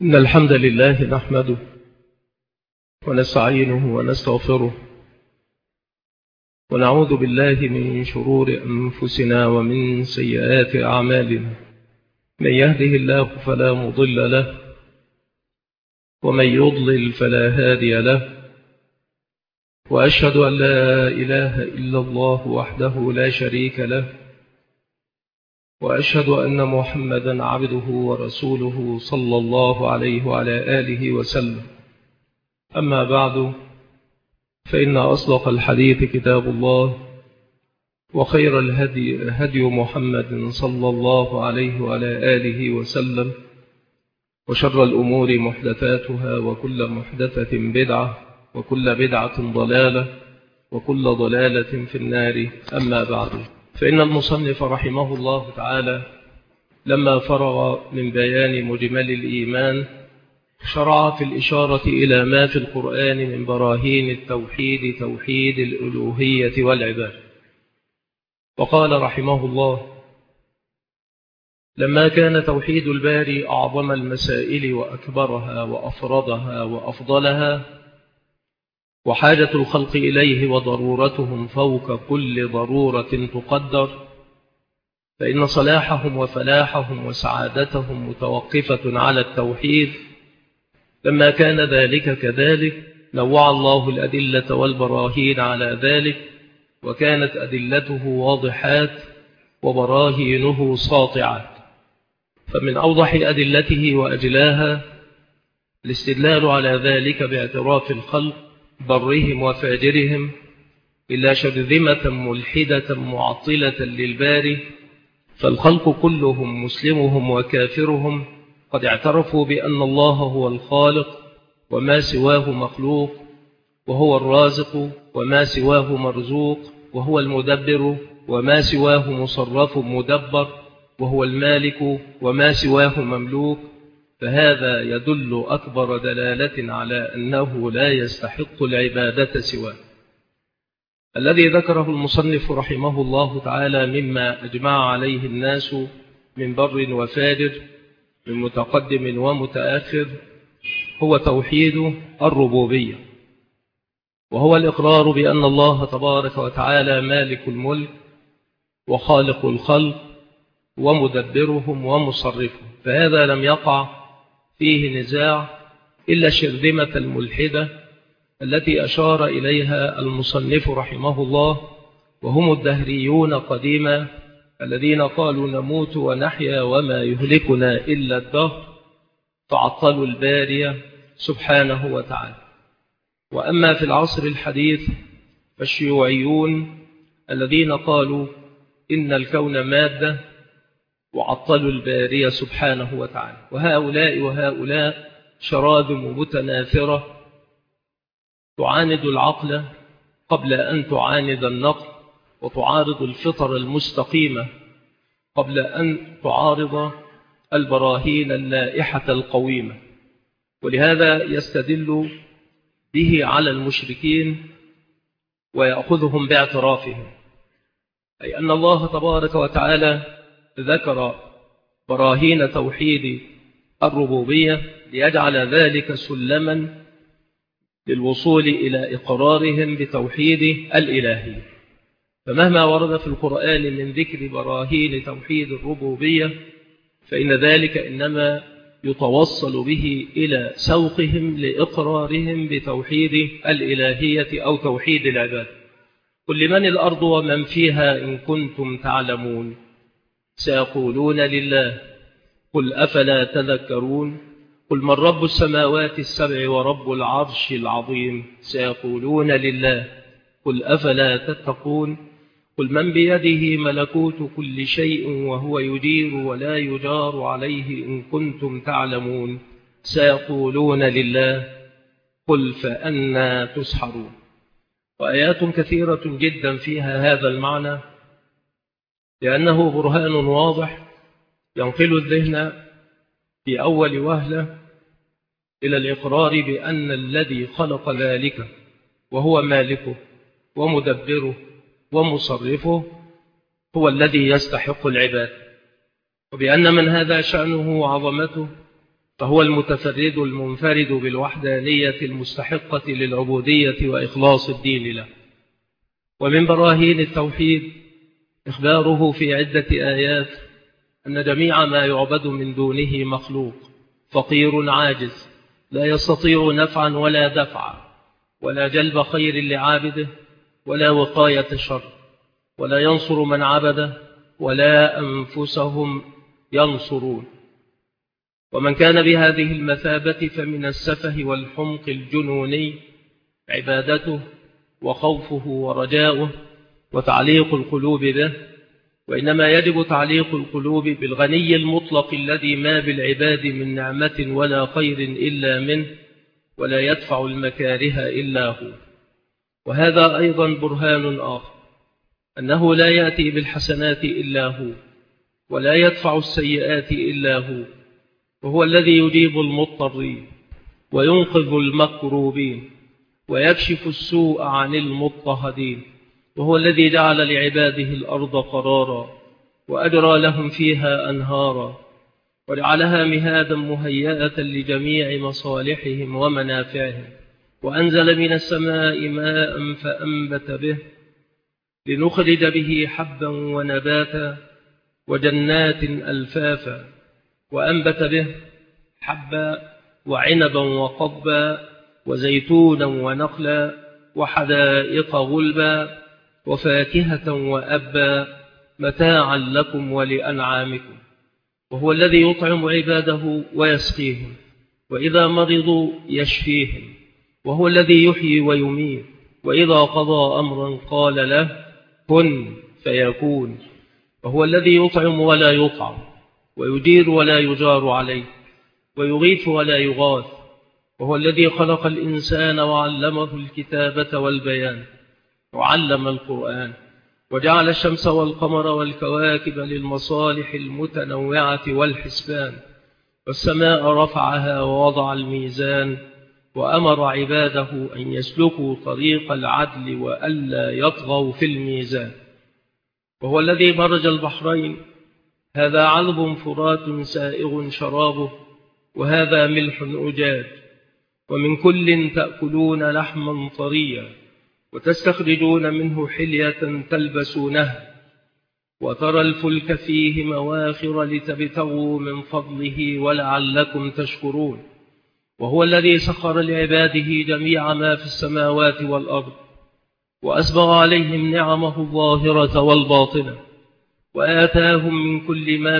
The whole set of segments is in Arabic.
إن الحمد لله نحمده ونستعينه ونستغفره ونعوذ بالله من شرور أنفسنا ومن سيئات أعمالنا. من يهده الله فلا مضل له ومن يضلل فلا هادي له، وأشهد أن لا إله إلا الله وحده لا شريك له، وأشهد أن محمدا عبده ورسوله صلى الله عليه وعلى آله وسلم. أما بعد، فإن أصدق الحديث كتاب الله، وخير الهدي هدي محمد صلى الله عليه وعلى آله وسلم، وشر الأمور محدثاتها، وكل محدثة بدعة، وكل بدعة ضلالة، وكل ضلالة في النار. أما بعد، فإن المصنف رحمه الله تعالى لما فرغ من بيان مجمل الإيمان شرع في الإشارة إلى ما في القرآن من براهين التوحيد، توحيد الألوهية والعبادة. وقال رحمه الله: لما كان توحيد الباري أعظم المسائل وأكبرها وأفرضها وأفضلها، وحاجة الخلق إليه وضرورتهم فوق كل ضرورة تقدر، فإن صلاحهم وفلاحهم وسعادتهم متوقفة على التوحيد. لما كان ذلك كذلك نوع الله الأدلة والبراهين على ذلك، وكانت أدلته واضحات وبراهينه ساطعات. فمن أوضح أدلته وأجلاها الاستدلال على ذلك باعتراف الخلق برهم وفاجرهم إلا شرذمة ملحدة معطلة للباري، فالخلق كلهم مسلمهم وكافرهم قد اعترفوا بأن الله هو الخالق وما سواه مخلوق، وهو الرازق وما سواه مرزوق، وهو المدبر وما سواه مصرف مدبر، وهو المالك وما سواه مملوك. فهذا يدل أكبر دلالة على أنه لا يستحق العبادة سواه. الذي ذكره المصنف رحمه الله تعالى مما أجمع عليه الناس من بر وفاجر، من متقدم ومتأخر، هو توحيد الربوبية، وهو الإقرار بأن الله تبارك وتعالى مالك الملك وخالق الخلق ومدبرهم ومصرفهم. فهذا لم يقع فيه نزاع إلا الشرذمة الملحدة التي أشار إليها المصنف رحمه الله، وهم الدهريون قديما الذين قالوا نموت ونحيا وما يهلكنا إلا الدهر، فعطلوا الباري سبحانه وتعالى. وأما في العصر الحديث فالشيوعيون الذين قالوا إن الكون مادة وعطلوا الباري سبحانه وتعالى. وهؤلاء شراذم متناثرة تعاند العقل قبل أن تعاند النقل، وتعارض الفطر المستقيمة قبل أن تعارض البراهين اللائحة القويمة. ولهذا يستدل به على المشركين ويأخذهم باعترافهم، أي أن الله تبارك وتعالى ذكر براهين توحيد الربوبية ليجعل ذلك سلما للوصول إلى إقرارهم بتوحيد الإلهية. فمهما ورد في القرآن من ذكر براهين توحيد الربوبية فإن ذلك إنما يتوصل به إلى سوقهم لإقرارهم بتوحيد الإلهية أو توحيد العباد. قل لمن الأرض ومن فيها إن كنتم تعلمون، سيقولون لله، قل أفلا تذكرون. قل من رب السماوات السبع ورب العرش العظيم، سيقولون لله، قل أفلا تتقون. قل من بيده ملكوت كل شيء وهو يجير ولا يجار عليه إن كنتم تعلمون، سيقولون لله، قل فأنى تسحرون. وآيات كثيرة جدا فيها هذا المعنى، لأنه برهان واضح ينقل الذهن في أول وهلة إلى الإقرار بأن الذي خلق ذلك وهو مالكه ومدبره ومصرفه هو الذي يستحق العبادة، وبأن من هذا شأنه وعظمته فهو المتفرد المنفرد بالوحدانية المستحقة للعبودية وإخلاص الدين له. ومن براهين التوحيد إخباره في عدة آيات أن جميع ما يعبد من دونه مخلوق فقير عاجز لا يستطيع نفعا ولا دفعا ولا جلب خير لعابده ولا وقاية شر، ولا ينصر من عبده ولا أنفسهم ينصرون. ومن كان بهذه المثابة فمن السفه والحمق الجنوني عبادته وخوفه ورجاؤه وتعليق القلوب به، وإنما يجب تعليق القلوب بالغني المطلق الذي ما بالعباد من نعمة ولا خير إلا منه ولا يدفع المكاره إلا هو. وهذا أيضا برهان آخر أنه لا يأتي بالحسنات إلا هو ولا يدفع السيئات إلا هو، وهو الذي يجيب المضطرين وينقذ المكروبين ويكشف السوء عن المضطهدين، وهو الذي جعل لعباده الأرض قرارا وأجرى لهم فيها أنهارا وجعلها مهادا مهيئة لجميع مصالحهم ومنافعهم، وأنزل من السماء ماء فأنبت به لنخرج به حبا ونباتا وجنات ألفافا، وأنبت به حبا وعنبا وقضبا وزيتونا ونخلا وحدائق غلبا وفاكهة وأبا متاعا لكم ولأنعامكم. وهو الذي يطعم عباده ويسقيهم وإذا مرضوا يشفيهم، وهو الذي يحيي ويميت وإذا قضى أمرا قال له كن فيكون. وهو الذي يطعم ولا يطعم ويجير ولا يجار عليه ويغيث ولا يغاث. وهو الذي خلق الإنسان وعلمه الكتابة والبيان وعلم القرآن وجعل الشمس والقمر والكواكب للمصالح المتنوعة والحسبان، والسماء رفعها ووضع الميزان وأمر عباده أن يسلكوا طريق العدل وألا يطغوا في الميزان. وهو الذي مرج البحرين، هذا عذب فرات سائغ شرابه وهذا ملح أجاج، ومن كل تأكلون لحما طريا وتستخرجون منه حلية تلبسونها، وترى الفلك فيه مواخر لتبتغوا من فضله ولعلكم تشكرون. وهو الذي سخر لعباده جميع ما في السماوات والأرض وأسبغ عليهم نعمه الظاهرة والباطنة وآتاهم من كل ما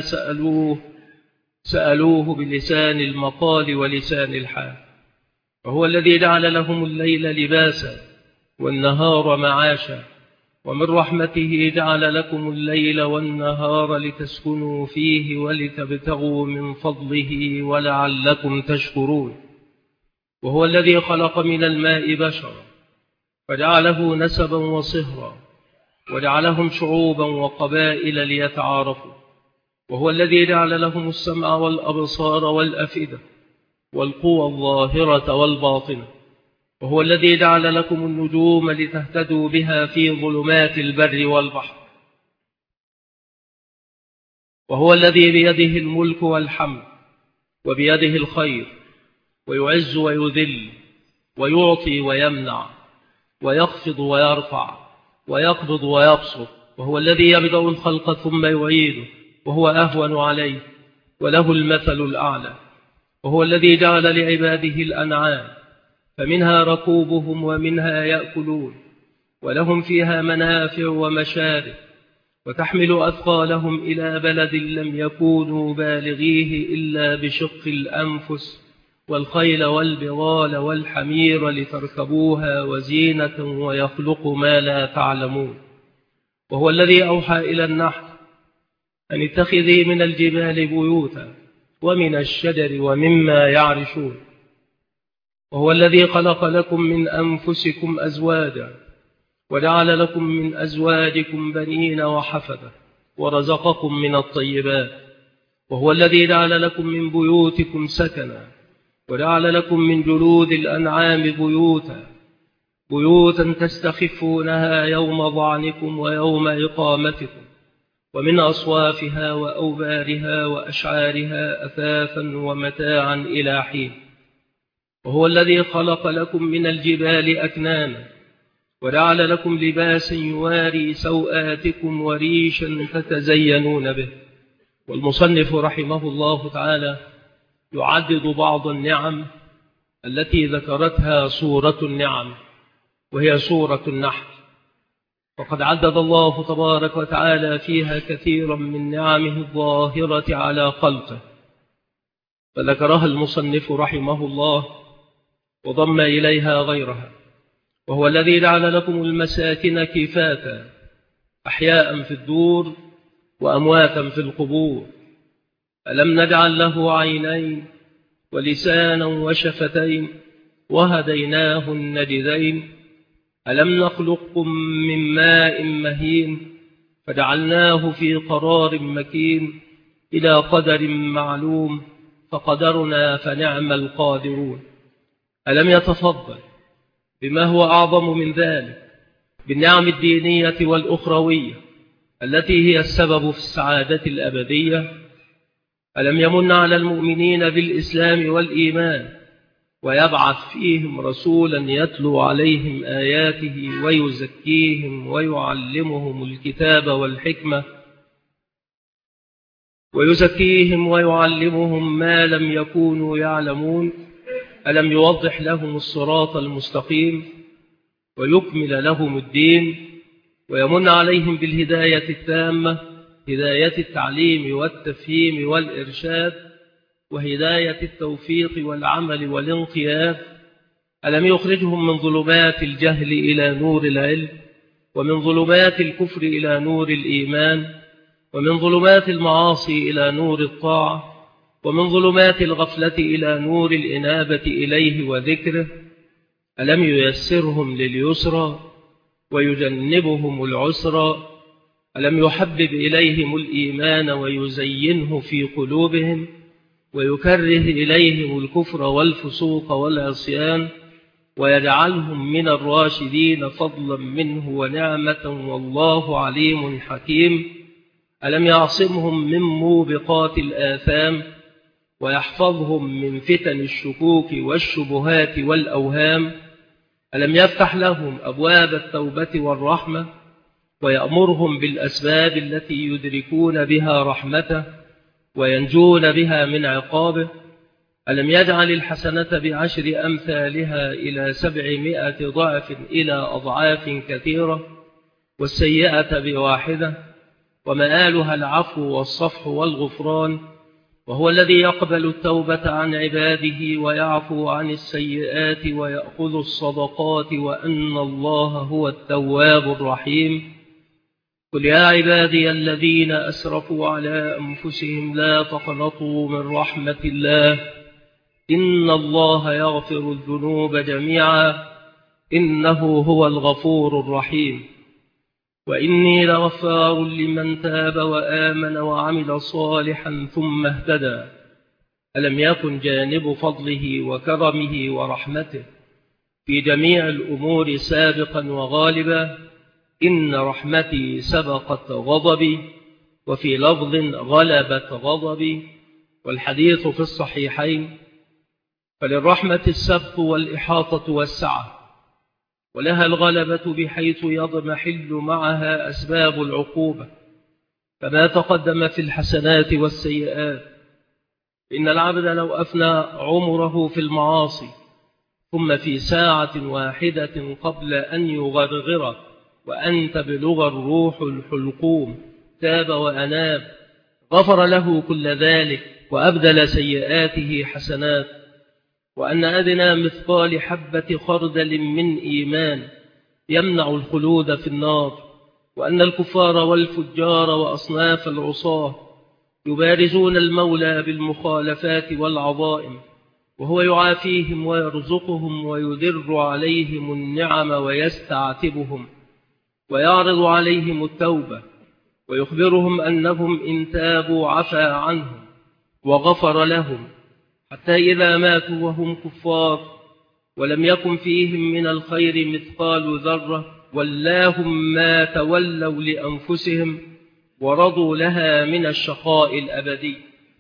سألوه بلسان المقال ولسان الحال. وهو الذي جعل لهم الليل لباسا والنهار معاشا، ومن رحمته جعل لكم الليل والنهار لتسكنوا فيه ولتبتغوا من فضله ولعلكم تشكرون. وهو الذي خلق من الماء بشرا فجعله نسبا وصهرا وجعلهم شعوبا وقبائل ليتعارفوا. وهو الذي جعل لهم السمع والأبصار والأفئدة والقوى الظاهرة والباطنة. وهو الذي جعل لكم النجوم لتهتدوا بها في ظلمات البر والبحر. وهو الذي بيده الملك والحمد وبيده الخير، ويعز ويذل ويعطي ويمنع ويخفض ويرفع ويقبض ويبسط. وهو الذي يبدأ الخلق ثم يعيده وهو أهون عليه وله المثل الأعلى. وهو الذي جعل لعباده الأنعام فمنها ركوبهم ومنها يأكلون ولهم فيها منافع ومشارب، وتحمل أثقالهم إلى بلد لم يكونوا بالغيه إلا بشق الأنفس، والخيل والبغال والحمير لتركبوها وزينة ويخلق ما لا تعلمون. وهو الذي أوحى إلى النحل أن اتخذي من الجبال بيوتا ومن الشجر ومما يعرشون. وهو الذي خلق لكم من أنفسكم أزواجا وجعل لكم من أزواجكم بنين وحفدة ورزقكم من الطيبات. وهو الذي جعل لكم من بيوتكم سكنا وجعل لكم من جلود الأنعام بيوتا تستخفونها يوم ضعنكم ويوم إقامتكم، ومن أصوافها وأوبارها وأشعارها أثاثا ومتاعا إلى حين. وهو الذي خلق لكم من الجبال أكنانا وجعل لكم لباسا يواري سوآتكم وريشا تتزينون به. والمصنف رحمه الله تعالى يعدد بعض النعم التي ذكرتها سورة النعم، وهي سورة النحل، وقد عدد الله تبارك وتعالى فيها كثيرا من نعمه الظاهرة على خلقه، فذكرها المصنف رحمه الله وضم إليها غيرها. وهو الذي جعل لكم المساكن كفاتا، أحياء في الدور وأمواتا في القبور. ألم نجعل له عينين ولسانا وشفتين وهديناه النجدين. ألم نخلقكم من ماء مهين فجعلناه في قرار مكين إلى قدر معلوم فقدرنا فنعم القادرون. ألم يتفضل بما هو أعظم من ذلك بالنعم الدينية والأخروية التي هي السبب في السعادة الأبدية؟ ألم يمن على المؤمنين بالإسلام والإيمان ويبعث فيهم رسولا يتلو عليهم آياته ويزكيهم ويعلمهم الكتاب والحكمة ويعلمهم ما لم يكونوا يعلمون؟ ألم يوضح لهم الصراط المستقيم ويكمل لهم الدين ويمن عليهم بالهداية التامة، هداية التعليم والتفهيم والإرشاد وهداية التوفيق والعمل والانقياد؟ ألم يخرجهم من ظلمات الجهل إلى نور العلم، ومن ظلمات الكفر إلى نور الإيمان، ومن ظلمات المعاصي إلى نور الطاعة، ومن ظلمات الغفلة إلى نور الإنابة إليه وذكره؟ ألم ييسرهم لليسرى ويجنبهم العسرى؟ ألم يحبب إليهم الإيمان ويزينه في قلوبهم ويكره إليهم الكفر والفسوق والعصيان ويجعلهم من الراشدين فضلا منه ونعمة والله عليم حكيم؟ ألم يعصمهم من موبقات الآثام ويحفظهم من فتن الشكوك والشبهات والأوهام؟ ألم يفتح لهم أبواب التوبة والرحمة ويأمرهم بالأسباب التي يدركون بها رحمته وينجون بها من عقابه؟ ألم يجعل الحسنة بعشر أمثالها إلى 700 ضعف إلى أضعاف كثيرة، والسيئة بواحدة ومآلها العفو والصفح والغفران؟ وهو الذي يقبل التوبة عن عباده ويعفو عن السيئات ويأخذ الصدقات وأن الله هو التواب الرحيم. قل يا عبادي الذين أسرفوا على أنفسهم لا تقنطوا من رحمة الله إن الله يغفر الذنوب جميعا إنه هو الغفور الرحيم. وإني لغفار لمن تاب وآمن وعمل صالحا ثم اهتدى. ألم يكن جانب فضله وكرمه ورحمته في جميع الأمور سابقا وغالبا؟ إن رحمتي سبقت غضبي، وفي لفظ غلبت غضبي، والحديث في الصحيحين. فللرحمة السبق والإحاطة والسعة، ولها الغلبة بحيث يضمحل معها أسباب العقوبة كما تقدم في الحسنات والسيئات. إن العبد لو أفنى عمره في المعاصي ثم في ساعة واحدة قبل أن يغرغر وأن تبلغ الروح الحلقوم تاب وأناب غفر له كل ذلك وأبدل سيئاته حسنات. وأن أدنى مثقال حبة خردل من إيمان يمنع الخلود في النار. وأن الكفار والفجار وأصناف العصاة يبارزون المولى بالمخالفات والعظائم، وهو يعافيهم ويرزقهم ويدر عليهم النعم ويستعتبهم ويعرض عليهم التوبة ويخبرهم أنهم إن تابوا عفا عنهم وغفر لهم، حتى إذا ماتوا وهم كفار ولم يكن فيهم من الخير مثقال ذرة ولاهم ما تولوا لأنفسهم ورضوا لها من الشقاء الأبدي.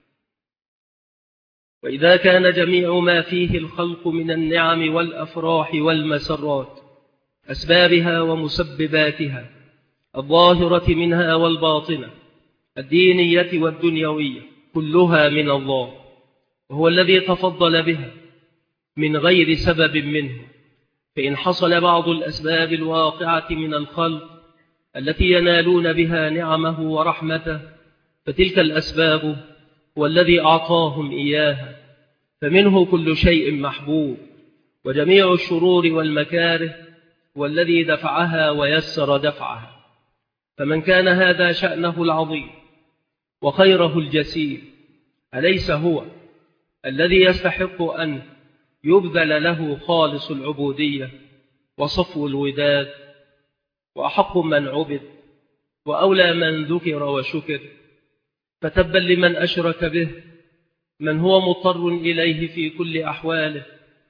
وإذا كان جميع ما فيه الخلق من النعم والأفراح والمسرات أسبابها ومسبباتها الظاهرة منها والباطنة الدينية والدنيوية كلها من الله، وهو الذي تفضل بها من غير سبب منه، فإن حصل بعض الأسباب الواقعة من الخلق التي ينالون بها نعمه ورحمته فتلك الأسباب هو الذي أعطاهم إياها، فمنه كل شيء محبوب، وجميع الشرور والمكاره هو الذي دفعها ويسر دفعها. فمن كان هذا شأنه العظيم وخيره الجسيم أليس هو الذي يستحق أن يبذل له خالص العبودية وصفو الوداد، وأحق من عبد وأولى من ذكر وشكر؟ فتبا لمن أشرك به، من هو مضطر إليه في كل أحواله،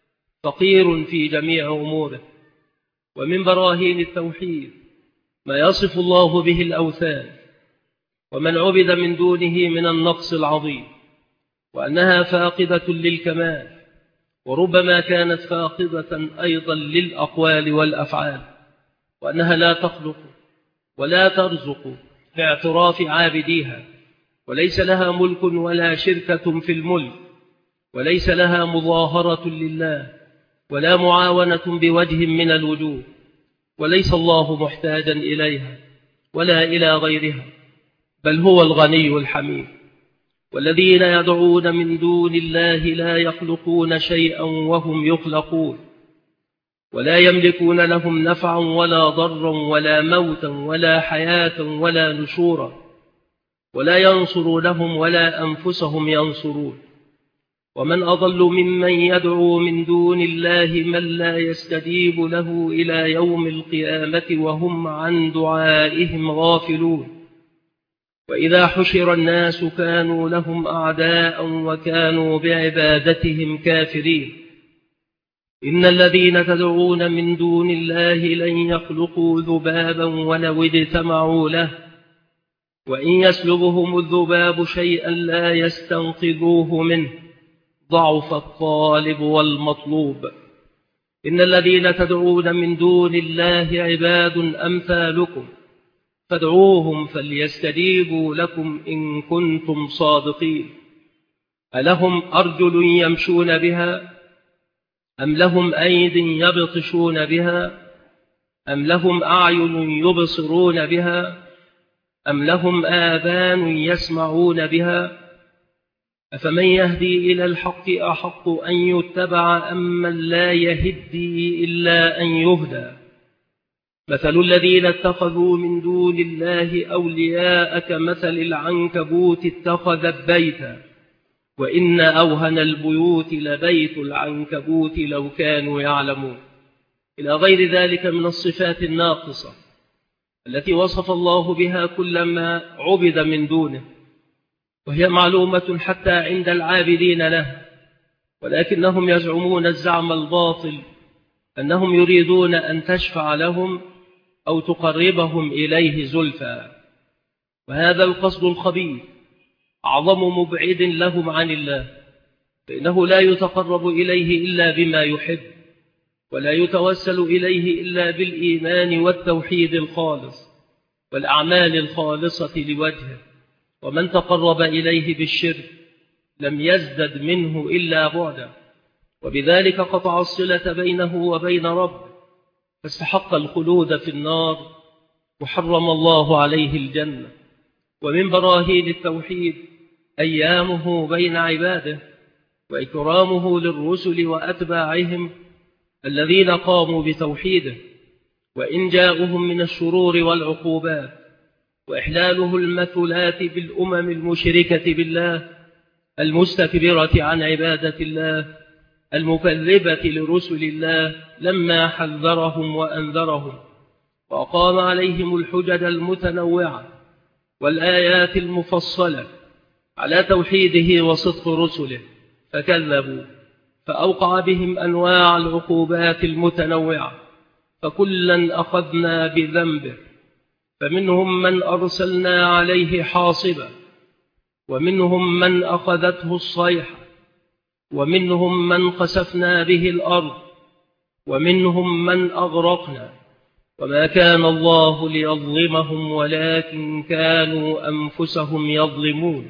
فقير في جميع أموره. ومن براهين التوحيد ما يصف الله به الأوثان ومن عبد من دونه من النقص العظيم، وأنها فاقدة للكمال، وربما كانت فاقدة أيضا للأقوال والأفعال، وأنها لا تخلق ولا ترزق باعتراف عابديها، وليس لها ملك ولا شركة في الملك، وليس لها مظاهرة لله ولا معاونة بوجه من الوجوه، وليس الله محتاجا إليها ولا إلى غيرها، بل هو الغني الحميد. والذين يدعون من دون الله لا يخلقون شيئا وهم يخلقون، ولا يملكون لهم نفعا ولا ضرا ولا موتا ولا حياة ولا نشورا، ولا ينصرونهم ولا أنفسهم ينصرون. ومن أضل ممن يدعو من دون الله من لا يستجيب له إلى يوم القيامة وهم عن دعائهم غافلون. وإذا حشر الناس كانوا لهم أعداء وكانوا بعبادتهم كافرين. إن الذين تدعون من دون الله لن يخلقوا ذبابا ولو اجتمعوا له، وإن يسلبهم الذباب شيئا لا يستنقذوه منه، ضعف الطالب والمطلوب. إن الذين تدعون من دون الله عباد أمثالكم فادعوهم فليستجيبوا لكم إن كنتم صادقين. ألهم أرجل يمشون بها، أم لهم أيد يبطشون بها، أم لهم أعين يبصرون بها، أم لهم آذان يسمعون بها؟ أفمن يهدي إلى الحق أحق أن يتبع أم من لا يهدي إلا أن يهدى؟ مثل الذين اتخذوا من دون الله أولياء كمثل العنكبوت اتخذت بيتا، وإن أوهن البيوت لبيت العنكبوت لو كانوا يعلمون، إلى غير ذلك من الصفات الناقصة التي وصف الله بها كل ما عبد من دونه، وهي معلومة حتى عند العابدين له، ولكنهم يزعمون الزعم الباطل أنهم يريدون أن تشفع لهم أو تقربهم إليه زلفى، وهذا القصد الخبيث أعظم مبعد لهم عن الله، فإنه لا يتقرب إليه إلا بما يحب، ولا يتوسل إليه إلا بالإيمان والتوحيد الخالص والأعمال الخالصة لوجهه. ومن تقرب إليه بالشرك لم يزدد منه إلا بعدا، وبذلك قطع الصلة بينه وبين ربه، فاستحق الخلود في النار وحرم الله عليه الجنة. ومن براهين التوحيد أيامه بين عباده، وإكرامه للرسل وأتباعهم الذين قاموا بتوحيده، وإن جاءهم من الشرور والعقوبات، وإحلاله المثلات بالأمم المشركة بالله المستكبرة عن عبادة الله المكذبة لرسل الله لما حذرهم وأنذرهم، وأقام عليهم الحجج المتنوعة والآيات المفصلة على توحيده وصدق رسله، فكذبوا فأوقع بهم أنواع العقوبات المتنوعة، فكلا أخذنا بذنبه، فمنهم من أرسلنا عليه حاصبا، ومنهم من أخذته الصيحة، ومنهم من خسفنا به الأرض، ومنهم من أغرقنا، وما كان الله ليظلمهم ولكن كانوا أنفسهم يظلمون.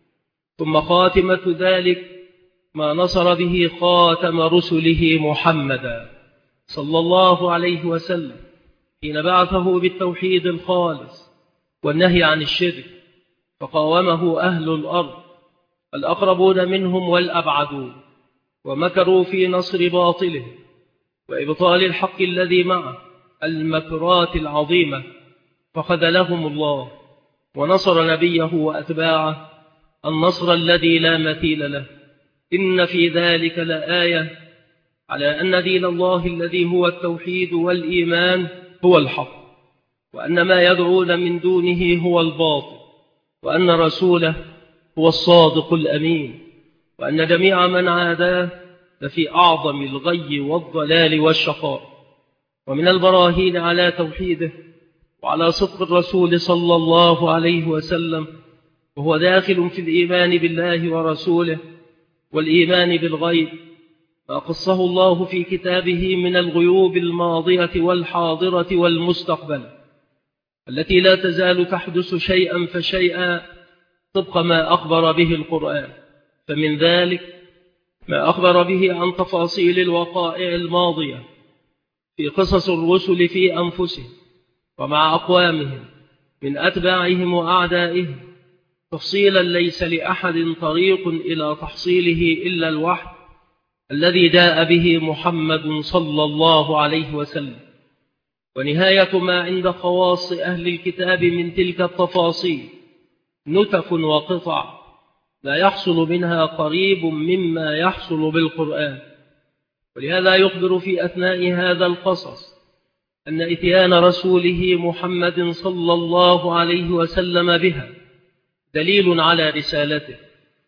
ثم خاتمة ذلك ما نصر به خاتم رسله محمدا صلى الله عليه وسلم حين بعثه بالتوحيد الخالص والنهي عن الشرك، فقاومه أهل الأرض الأقربون منهم والأبعدون، ومكروا في نصر باطله وإبطال الحق الذي معه المكرات العظيمة، فخذلهم الله ونصر نبيه وأتباعه النصر الذي لا مثيل له. إن في ذلك لآية على أن دين الله الذي هو التوحيد والإيمان هو الحق، وأن ما يدعون من دونه هو الباطل، وأن رسوله هو الصادق الأمين، وأن جميع من عاداه لفي أعظم الغي والضلال والشقاء. ومن البراهين على توحيده وعلى صدق الرسول صلى الله عليه وسلم وهو داخل في الإيمان بالله ورسوله والإيمان بالغيب ما قصه الله في كتابه من الغيوب الماضية والحاضرة والمستقبل التي لا تزال تحدث شيئا فشيئا طبق ما أخبر به القرآن. فمن ذلك ما أخبر به عن تفاصيل الوقائع الماضية في قصص الرسل في أنفسهم ومع أقوامهم من أتباعهم وأعدائهم، تفصيلا ليس لأحد طريق إلى تحصيله إلا الوحي الذي جاء به محمد صلى الله عليه وسلم. ونهاية ما عند خواص أهل الكتاب من تلك التفاصيل نتف وقطع لا يحصل منها قريب مما يحصل بالقرآن. ولهذا يخبر في أثناء هذا القصص أن إتيان رسوله محمد صلى الله عليه وسلم بها دليل على رسالته،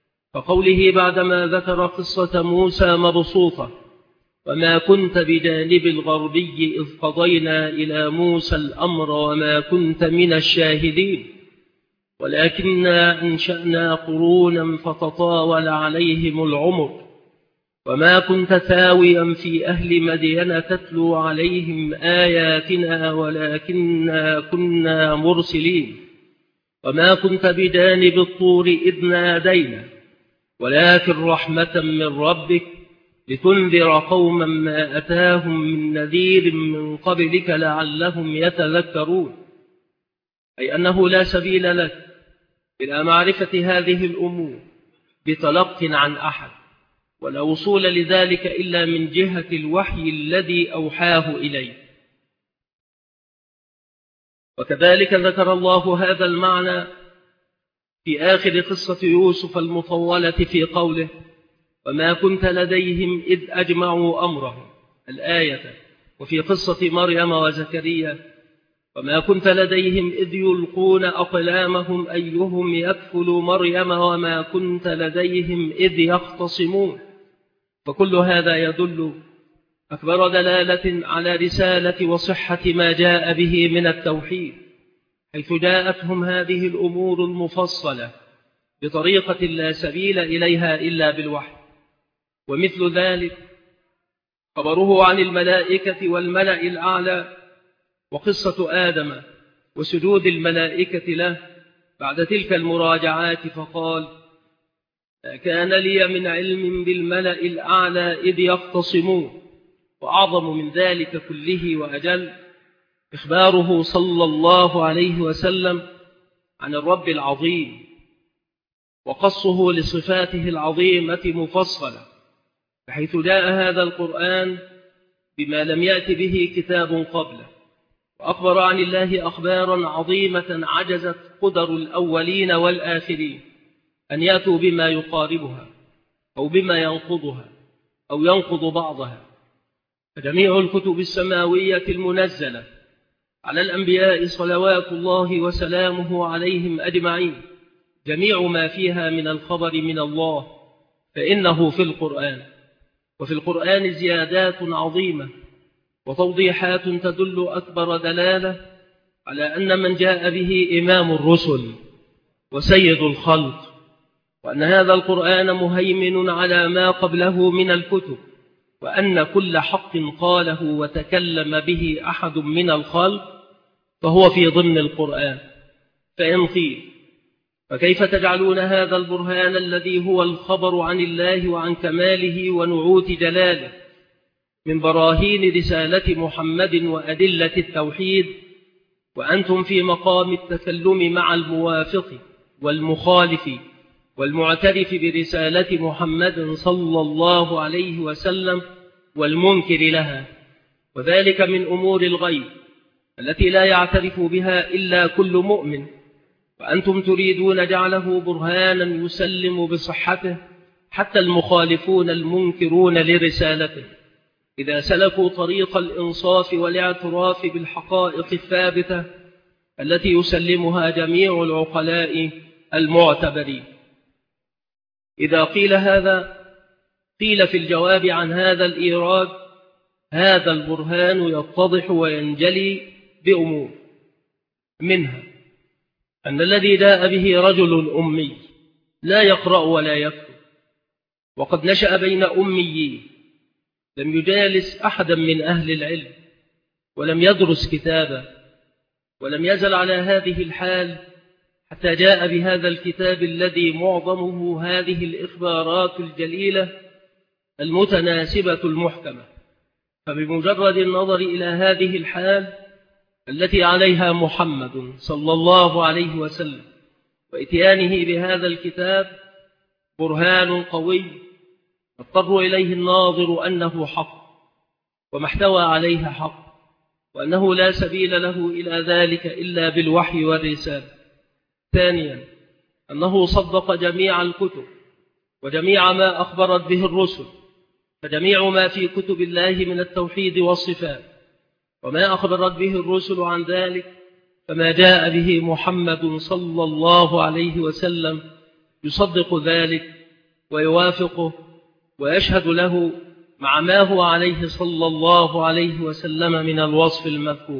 فقوله بعدما ذكر قصة موسى مبسوطة: وما كنت بجانب الغربي إذ قضينا إلى موسى الأمر وما كنت من الشاهدين ولكننا أنشأنا قرونا فتطاول عليهم العمر وما كنت ثاويا في أهل مدين تتلو عليهم آياتنا ولكننا كنا مرسلين وما كنت بجانب الطور إذ نادينا ولكن رحمة من ربك لتنذر قوما ما أتاهم من نذير من قبلك لعلهم يتذكرون. أي أنه لا سبيل لك إلى معرفة هذه الأمور بتلق عن أحد، ولا وصول لذلك إلا من جهة الوحي الذي أوحاه إليه. وكذلك ذكر الله هذا المعنى في آخر قصة يوسف المطولة في قوله: وما كنت لديهم إذ أجمعوا أمرهم الآية. وفي قصة مريم وزكريا: وما كنت لديهم إذ يلقون أقلامهم أيهم يكفل مريم وما كنت لديهم إذ يختصمون. فكل هذا يدل أكبر دلالة على رسالة وصحة ما جاء به من التوحيد، حيث جاءتهم هذه الأمور المفصلة بطريقة لا سبيل إليها إلا بالوحي. ومثل ذلك خبره عن الملائكة والملأ الأعلى وقصة آدم وسجود الملائكة له بعد تلك المراجعات، فقال: ما كان لي من علم بالملأ الأعلى إذ يختصمون. وأعظم من ذلك كله وأجل إخباره صلى الله عليه وسلم عن الرب العظيم وقصه لصفاته العظيمة مفصلة، بحيث جاء هذا القرآن بما لم يأت به كتاب قبله، وأخبر عن الله أخبارا عظيمة عجزت قدر الأولين والآخرين أن يأتوا بما يقاربها أو بما ينقضها أو ينقض بعضها. فجميع الكتب السماوية المنزلة على الأنبياء صلوات الله وسلامه عليهم أجمعين، جميع ما فيها من الخبر من الله فإنه في القرآن. وفي القرآن زيادات عظيمة وتوضيحات تدل أكبر دلالة على أن من جاء به إمام الرسل وسيد الخلق، وأن هذا القرآن مهيمن على ما قبله من الكتب، وأن كل حق قاله وتكلم به أحد من الخلق فهو في ضمن القرآن. فإن قيل فكيف تجعلون هذا البرهان الذي هو الخبر عن الله وعن كماله ونعوت جلاله من براهين رسالة محمد وأدلة التوحيد، وأنتم في مقام التكلم مع الموافق والمخالف والمعترف برسالة محمد صلى الله عليه وسلم والمنكر لها، وذلك من أمور الغيب التي لا يعترف بها إلا كل مؤمن، وأنتم تريدون جعله برهانا يسلم بصحته حتى المخالفون المنكرون لرسالته إذا سلكوا طريق الإنصاف والاعتراف بالحقائق الثابتة التي يسلمها جميع العقلاء المعتبرين. إذا قيل هذا، قيل في الجواب عن هذا الإيراد: هذا البرهان يتضح وينجلي بأمور، منها أن الذي جاء به رجل أمي لا يقرأ ولا يكتب، وقد نشأ بين أميين، لم يجالس أحدا من أهل العلم ولم يدرس كتابا، ولم يزل على هذه الحال حتى جاء بهذا الكتاب الذي معظمه هذه الإخبارات الجليلة المتناسبة المحكمة. فبمجرد النظر إلى هذه الحال التي عليها محمد صلى الله عليه وسلم وإتيانه بهذا الكتاب برهان قوي يضطر إليه الناظر أنه حق، وما احتوى عليه حق، وأنه لا سبيل له إلى ذلك إلا بالوحي والرسالة. ثانيا، أنه صدق جميع الكتب وجميع ما أخبرت به الرسل، فجميع ما في كتب الله من التوحيد والصفات وما أخبرت به الرسل عن ذلك، فما جاء به محمد صلى الله عليه وسلم يصدق ذلك ويوافقه ويشهد له مع ما هو عليه صلى الله عليه وسلم من الوصف المذكور.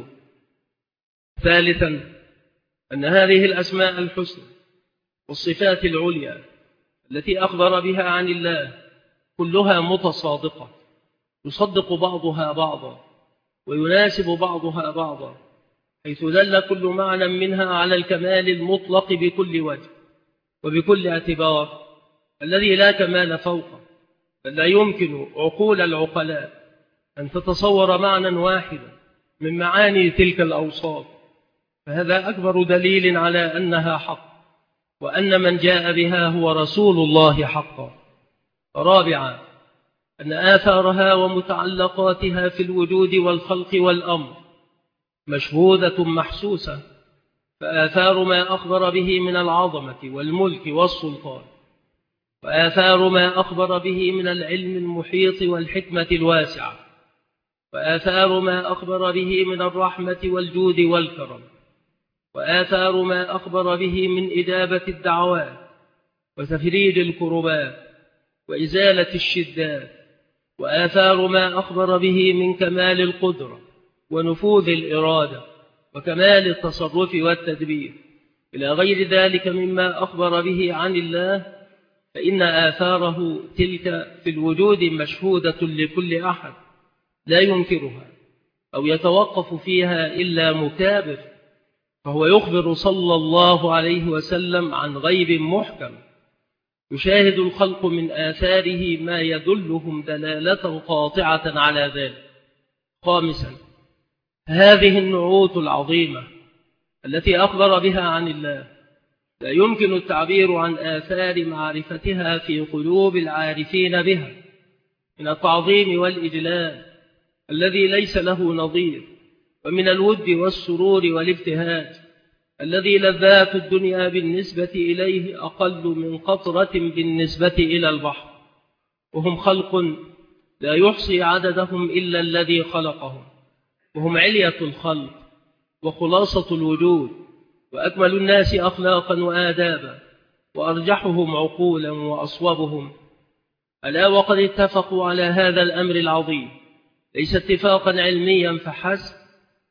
ثالثا، أن هذه الأسماء الحسنى والصفات العليا التي أخبر بها عن الله كلها متصادقة، يصدق بعضها بعضا ويناسب بعضها بعضا، حيث دل كل معنى منها على الكمال المطلق بكل وجه وبكل اعتبار الذي لا كمال فوقه، بل لا يمكن عقول العقلاء أن تتصور معنى واحدا من معاني تلك الأوصاف، فهذا أكبر دليل على أنها حق، وأن من جاء بها هو رسول الله حقا. رابعا، أن آثارها ومتعلقاتها في الوجود والخلق والأمر مشهودة محسوسة، فآثار ما أخبر به من العظمة والملك والسلطان، وآثار ما أخبر به من العلم المحيط والحكمة الواسعة، وآثار ما أخبر به من الرحمة والجود والكرم، وآثار ما أخبر به من إجابة الدعوات وتفريج الكربات وإزالة الشدات، وآثار ما أخبر به من كمال القدرة ونفوذ الإرادة وكمال التصرف والتدبير إلى غير ذلك مما أخبر به عن الله، فإن آثاره تلك في الوجود مشهودة لكل أحد لا ينكرها أو يتوقف فيها إلا مكابر، فهو يخبر صلى الله عليه وسلم عن غيب محكم يشاهد الخلق من آثاره ما يدلهم دلالة قاطعة على ذلك. خامسا، هذه النعوت العظيمة التي أخبر بها عن الله لا يمكن التعبير عن آثار معرفتها في قلوب العارفين بها من التعظيم والإجلال الذي ليس له نظير، ومن الود والسرور والابتهاج الذي لذات الدنيا بالنسبة إليه أقل من قطرة بالنسبة إلى البحر، وهم خلق لا يحصي عددهم إلا الذي خلقهم، وهم علية الخلق وخلاصة الوجود وأكمل الناس أخلاقا وآدابا وأرجحهم عقولا وأصوبهم. ألا وقد اتفقوا على هذا الأمر العظيم، ليس اتفاقا علميا فحسب،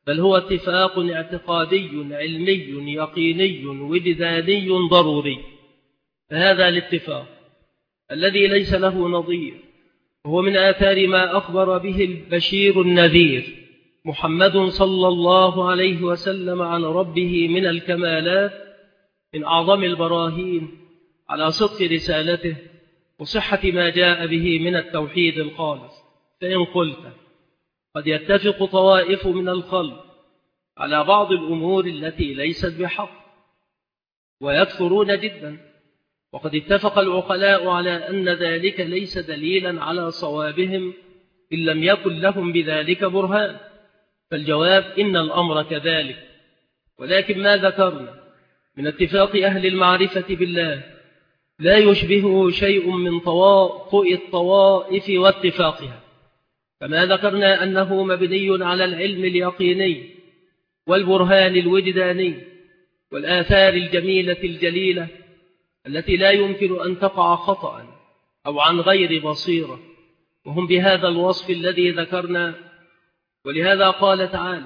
بل هو اتفاق اعتقادي علمي يقيني وجداني ضروري. فهذا الاتفاق الذي ليس له نظير، وهو من آثار ما أخبر به البشير النذير محمد صلى الله عليه وسلم عن ربه من الكمالات، من أعظم البراهين على صدق رسالته وصحة ما جاء به من التوحيد الخالص. فإن قلت قد يتفق طوائف من الخلق على بعض الأمور التي ليست بحق ويكثرون جدا، وقد اتفق العقلاء على أن ذلك ليس دليلا على صوابهم إن لم يكن لهم بذلك برهان، فالجواب إن الأمر كذلك. ولكن ما ذكرنا من اتفاق أهل المعرفة بالله لا يشبهه شيء من تواطؤ الطوائف واتفاقها، كما ذكرنا أنه مبني على العلم اليقيني والبرهان الوجداني والآثار الجميلة الجليلة التي لا يمكن أن تقع خطأ أو عن غير بصيرة، وهم بهذا الوصف الذي ذكرنا. ولهذا قال تعالى: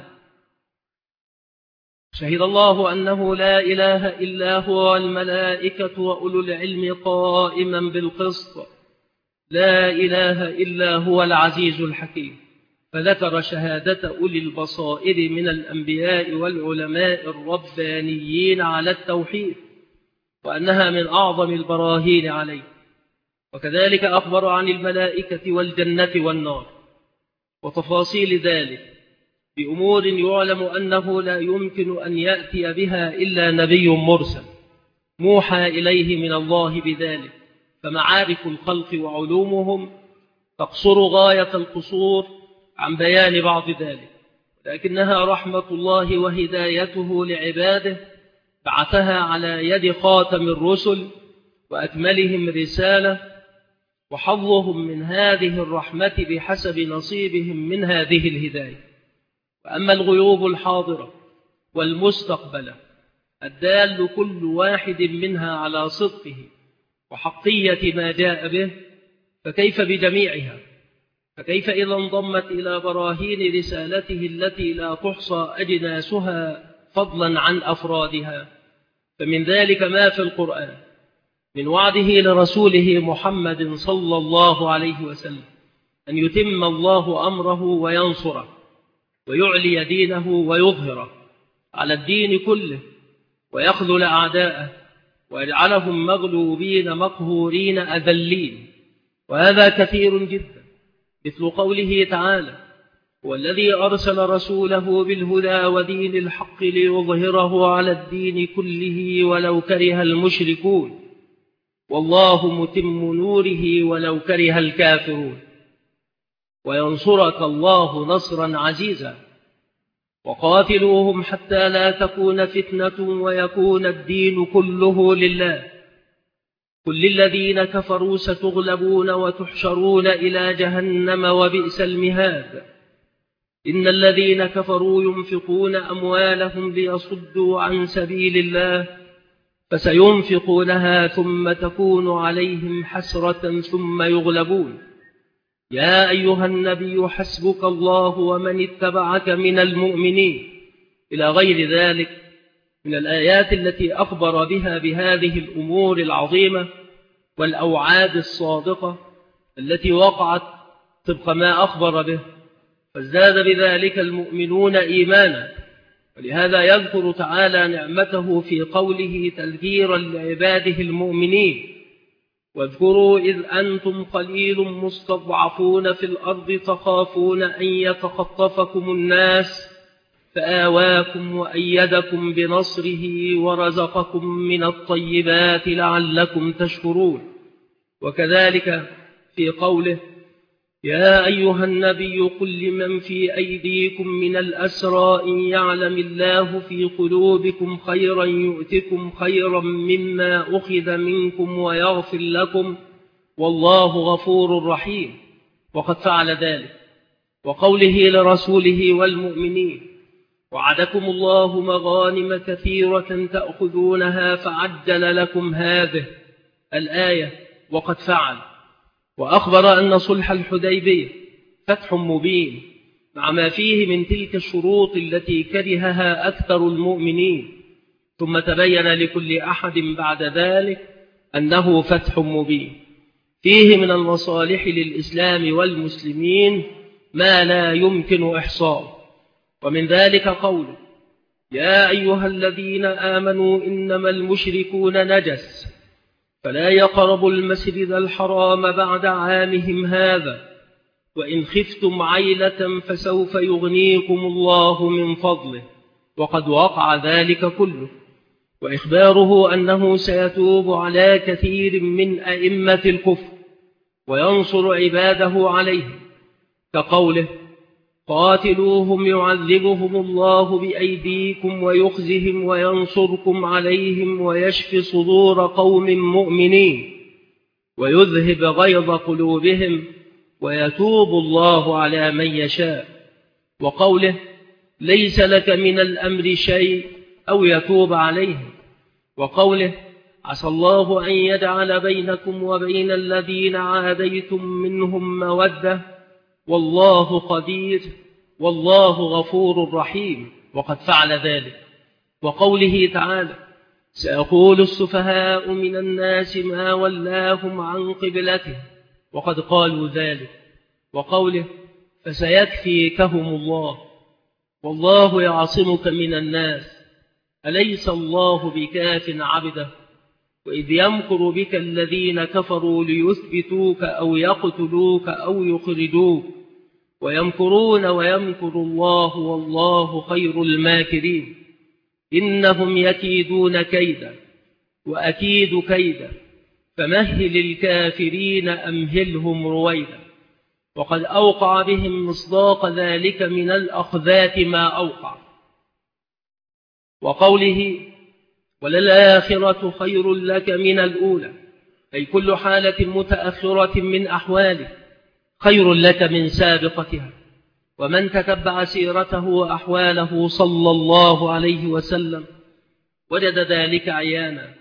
شهد الله أنه لا إله إلا هو والملائكة وأولو العلم قائما بالقسط لا إله إلا هو العزيز الحكيم. فذكر شهادة أولي البصائر من الأنبياء والعلماء الربانيين على التوحيد، وأنها من أعظم البراهين عليه. وكذلك أخبر عن الملائكة والجنة والنار وتفاصيل ذلك بأمور يعلم أنه لا يمكن أن يأتي بها إلا نبي مرسل موحى إليه من الله بذلك، فمعارف الخلق وعلومهم تقصر غاية القصور عن بيان بعض ذلك، لكنها رحمة الله وهدايته لعباده بعثها على يد خاتم الرسل وأكملهم رسالة، وحظهم من هذه الرحمة بحسب نصيبهم من هذه الهداية. وأما الغيوب الحاضرة والمستقبلة الدال كل واحد منها على صدقه وحقية ما جاء به، فكيف بجميعها؟ فكيف إذا انضمت إلى براهين رسالته التي لا تحصى أجناسها فضلا عن أفرادها؟ فمن ذلك ما في القرآن من وعده لرسوله محمد صلى الله عليه وسلم أن يتم الله أمره وينصره ويعلي دينه ويظهره على الدين كله ويخذل أعداءه ويجعلهم مغلوبين مقهورين أذلين. وهذا كثير جدا، مثل قوله تعالى: والذي أرسل رسوله بالهدى ودين الحق ليظهره على الدين كله ولو كره المشركون والله متم نوره ولو كره الكافرون. وينصرك الله نصرا عزيزا. وقاتلوهم حتى لا تكون فتنة ويكون الدين كله لله. قل للذين كفروا ستغلبون وتحشرون إلى جهنم وبئس المهاد. إن الذين كفروا ينفقون أموالهم ليصدوا عن سبيل الله فسينفقونها ثم تكون عليهم حسرة ثم يغلبون. يا أيها النبي حسبك الله ومن اتبعك من المؤمنين، إلى غير ذلك من الآيات التي أخبر بها بهذه الأمور العظيمة والأوعاد الصادقة التي وقعت طبق ما أخبر به، فازداد بذلك المؤمنون إيمانا. ولهذا يذكر تعالى نعمته في قوله تذكيرا لعباده المؤمنين: واذكروا إذ أنتم قليل مستضعفون في الأرض تخافون أن يتخطفكم الناس فآواكم وأيدكم بنصره ورزقكم من الطيبات لعلكم تشكرون. وكذلك في قوله: يا أيها النبي قل لمن في أيديكم من الأسرى إن يعلم الله في قلوبكم خيرا يؤتكم خيرا مما أخذ منكم ويغفر لكم والله غفور رحيم. وقد فعل ذلك. وقوله لرسوله والمؤمنين: وعدكم الله مغانم كثيرة تأخذونها فعجل لكم هذه الآية وقد فعل. وأخبر أن صلح الحديبية فتح مبين مع ما فيه من تلك الشروط التي كرهها أكثر المؤمنين، ثم تبين لكل أحد بعد ذلك أنه فتح مبين فيه من المصالح للإسلام والمسلمين ما لا يمكن إحصاؤه. ومن ذلك قوله: يا أيها الذين آمنوا إنما المشركون نجس فلا يقربوا المسجد الحرام بعد عامهم هذا وإن خفتم عيلة فسوف يغنيكم الله من فضله، وقد وقع ذلك كله. وإخباره أنه سيتوب على كثير من أئمة الكفر وينصر عباده عليهم، كقوله: قاتلوهم يعذبهم الله بأيديكم ويخزهم وينصركم عليهم ويشف صدور قوم مؤمنين ويذهب غيظ قلوبهم ويتوب الله على من يشاء. وقوله: ليس لك من الأمر شيء أو يتوب عليهم. وقوله: عسى الله أن يجعل بينكم وبين الذين عاديتم منهم مودة والله قدير والله غفور رحيم، وقد فعل ذلك. وقوله تعالى: سيقول السفهاء من الناس ما ولاهم عن قبلته، وقد قالوا ذلك. وقوله: فسيكفيكهم الله والله يعصمك من الناس أليس الله بكاف عبده وإذ يمكر بك الذين كفروا ليثبتوك أو يقتلوك أو يخرجوك ويمكرون ويمكر الله والله خير الماكرين. إنهم يكيدون كيدا وأكيد كيدا فمهل الكافرين أمهلهم رويدا. وقد أوقع بهم مصداق ذلك من الأخذات ما أوقع. وقوله: وللآخرة خير لك من الأولى، أي كل حالة متأخرة من أحوالك خير لك من سابقتها. ومن تتبع سيرته وأحواله صلى الله عليه وسلم وجد ذلك عيانا.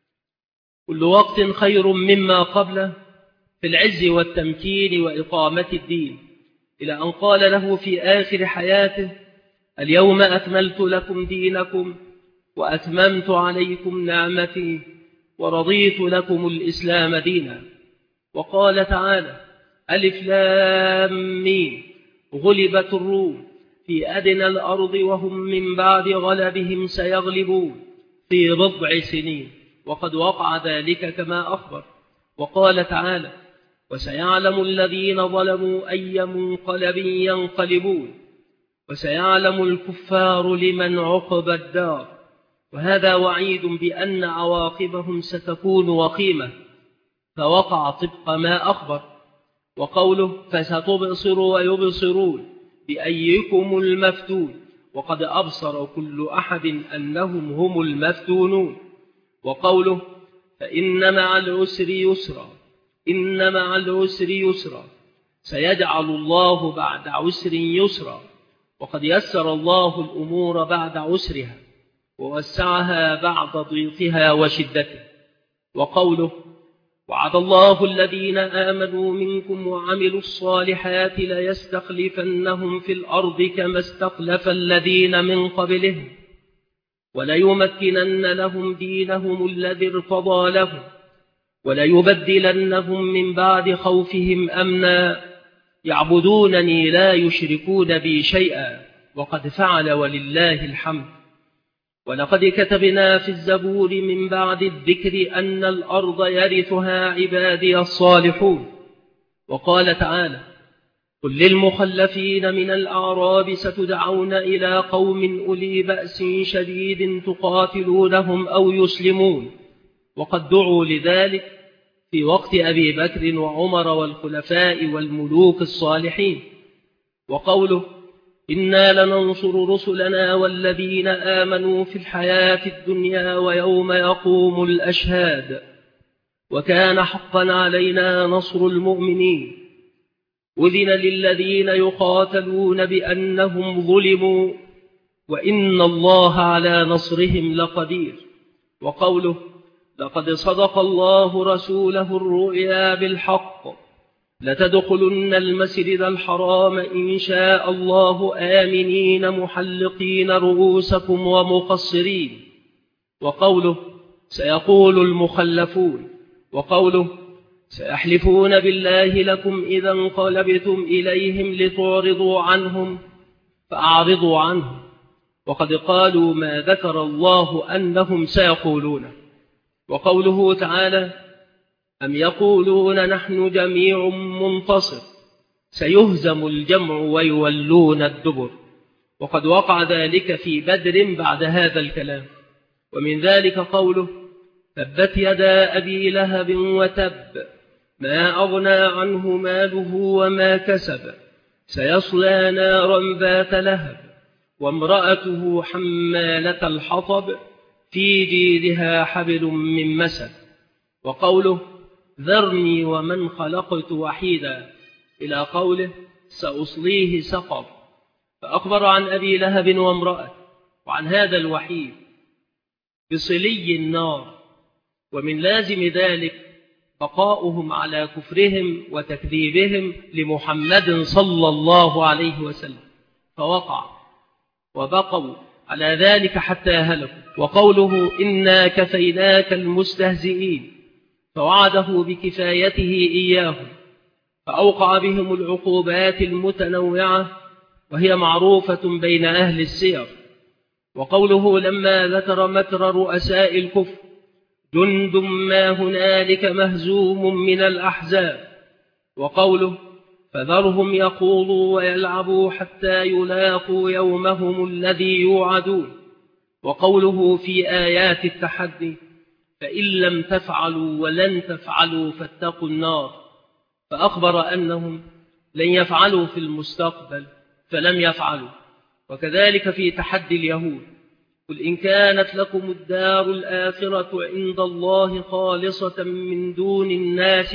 كل وقت خير مما قبله في العز والتمكين وإقامة الدين، إلى أن قال له في آخر حياته: اليوم أكملت لكم دينكم وأتممت عليكم نعمتي ورضيت لكم الإسلام دينا. وقال تعالى: ألف لام ميم غلبت الروم في أدنى الأرض وهم من بعد غلبهم سيغلبون في بضع سنين، وقد وقع ذلك كما أخبر. وقال تعالى: وسيعلم الذين ظلموا أي منقلب ينقلبون وسيعلم الكفار لمن عقبى الدار. وهذا وعيد بأن عواقبهم ستكون وخيمة، فوقع طبق ما أخبر. وقوله: فستبصر ويبصرون بأيكم المفتون، وقد أبصر كل أحد أنهم هم المفتونون. وقوله: فإن مع العسر يسرا إن مع العسر يسرا سيجعل الله بعد عسر يسرا، وقد يسر الله الأمور بعد عسرها ووسعها بعد ضيقها وشدتها. وقوله: وعد الله الذين آمنوا منكم وعملوا الصالحات ليستخلفنهم في الأرض كما استخلف الذين من قبلهم وليمكنن لهم دينهم الذي ارتضى لهم وليبدلنهم من بعد خوفهم أمنا يعبدونني لا يشركون بي شيئا، وقد فعل ولله الحمد. ولقد كتبنا في الزبور من بعد الذكر أن الأرض يرثها عبادي الصالحون. وقال تعالى: قل للمخلفين من الأعراب ستدعون إلى قوم أولي بأس شديد تقاتلونهم أو يسلمون، وقد دعوا لذلك في وقت أبي بكر وعمر والخلفاء والملوك الصالحين. وقوله: إنا لننصر رسلنا والذين آمنوا في الحياة الدنيا ويوم يقوم الأشهاد وكان حقا علينا نصر المؤمنين. أذن للذين يقاتلون بأنهم ظلموا وإن الله على نصرهم لقدير. وقوله: لقد صدق الله رسوله الرؤيا بالحق لتدخلن المسجد الحرام إن شاء الله آمنين محلقين رؤوسكم ومقصرين. وقوله سيقول المخلفون. وقوله سيحلفون بالله لكم إذا انقلبتم إليهم لتعرضوا عنهم فأعرضوا عنهم وقد قالوا ما ذكر الله أنهم سيقولون. وقوله تعالى أم يقولون نحن جميع منتصر سيهزم الجمع ويولون الدبر. وقد وقع ذلك في بدر بعد هذا الكلام. ومن ذلك قوله تبت يدا أبي لهب وتب ما أغنى عنه ماله وما كسب سيصلى نارا ذات لهب وامرأته حمالة الحطب في جيدها حبل من مسد. وقوله ذرني ومن خلقت وحيدا إلى قوله سأصليه سقر. فأخبر عن أبي لهب وامرأته وعن هذا الوحيد بصلي النار. ومن لازم ذلك بقاؤهم على كفرهم وتكذيبهم لمحمد صلى الله عليه وسلم فوقع وبقوا على ذلك حتى هلكوا. وقوله إنا كفيناك المستهزئين فوعده بكفايته إياهم فأوقع بهم العقوبات المتنوعة وهي معروفة بين أهل السير. وقوله لما ذكر مكر رؤساء الكفر جند ما هنالك مهزوم من الأحزاب. وقوله فذرهم يخوضوا ويلعبوا حتى يلاقوا يومهم الذي يوعدون. وقوله في آيات التحدي فإن لم تفعلوا ولن تفعلوا فاتقوا النار. فأخبر أنهم لن يفعلوا في المستقبل فلم يفعلوا. وكذلك في تحدي اليهود قل إن كانت لكم الدار الآخرة عند الله خالصة من دون الناس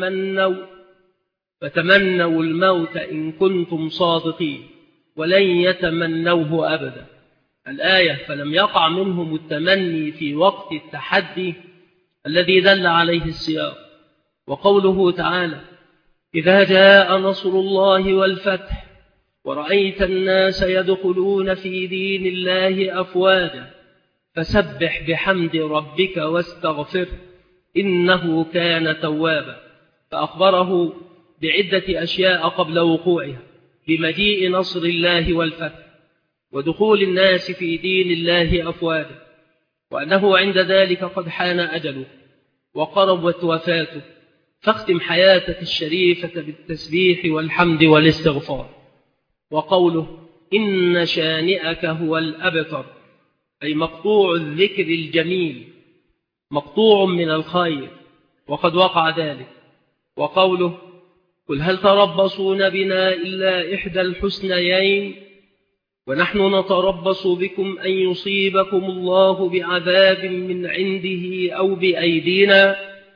فتمنوا الموت إن كنتم صادقين ولن يتمنوه أبدا. الآية فلم يقع منهم التمني في وقت التحدي الذي دل عليه السياق. وقوله تعالى إذا جاء نصر الله والفتح ورأيت الناس يدخلون في دين الله أفواجا فسبح بحمد ربك واستغفر إنه كان توابا. فأخبره بعدة أشياء قبل وقوعها بمجيء نصر الله والفتح ودخول الناس في دين الله أفواجا وأنه عند ذلك قد حان أجله وقربت وفاته فاختم حياتك الشريفة بالتسبيح والحمد والاستغفار. وقوله إن شانئك هو الأبتر أي مقطوع الذكر الجميل مقطوع من الخير وقد وقع ذلك. وقوله قل هل تربصون بنا إلا إحدى الحسنيين ونحن نتربص بكم أن يصيبكم الله بعذاب من عنده أو بأيدينا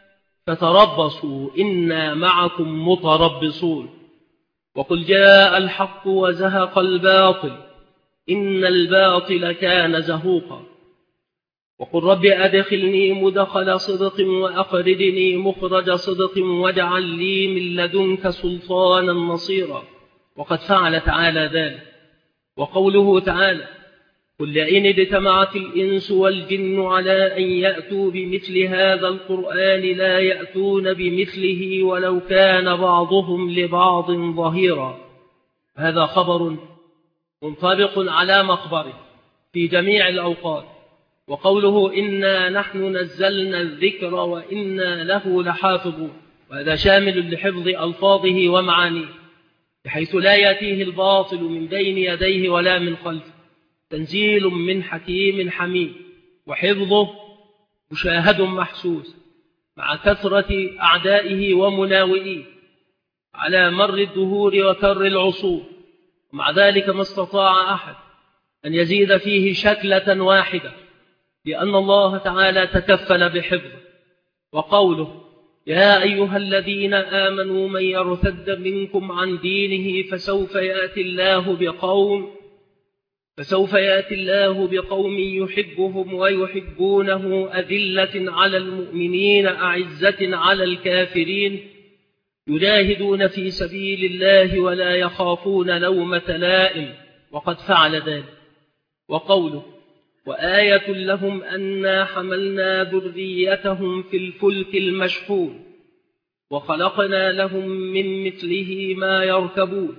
فتربصوا إنا معكم متربصون. وقل جاء الحق وزهق الباطل إن الباطل كان زهوقا. وقل رب أدخلني مدخل صدق وأخرجني مخرج صدق واجعل لي من لدنك سلطانا نصيرا وقد فعل تعالى ذلك. وقوله تعالى قل لئن اجتمعت الإنس والجن على أن يأتوا بمثل هذا القرآن لا يأتون بمثله ولو كان بعضهم لبعض ظهيرا. هذا خبر منطبق على مخبره في جميع الأوقات. وقوله إنا نحن نزلنا الذكر وإنا له لحافظون وهذا شامل لحفظ ألفاظه ومعانيه بحيث لا يأتيه الباطل من بين يديه ولا من خلفه تنزيل من حكيم حميد وحفظه مشاهد محسوس مع كثرة أعدائه ومناوئيه على مر الدهور وكر العصور ومع ذلك ما استطاع أحد أن يزيد فيه شكلة واحدة لأن الله تعالى تكفل بحفظه. وقوله يا أيها الذين آمنوا من يرتد منكم عن دينه فسوف يأتي الله بقوم يحبهم ويحبونه أذلة على المؤمنين أعزة على الكافرين يجاهدون في سبيل الله ولا يخافون لومة لائم وقد فعل ذلك. وقوله وآية لهم أنا حملنا ذريتهم في الفلك المشحون وخلقنا لهم من مثله ما يركبون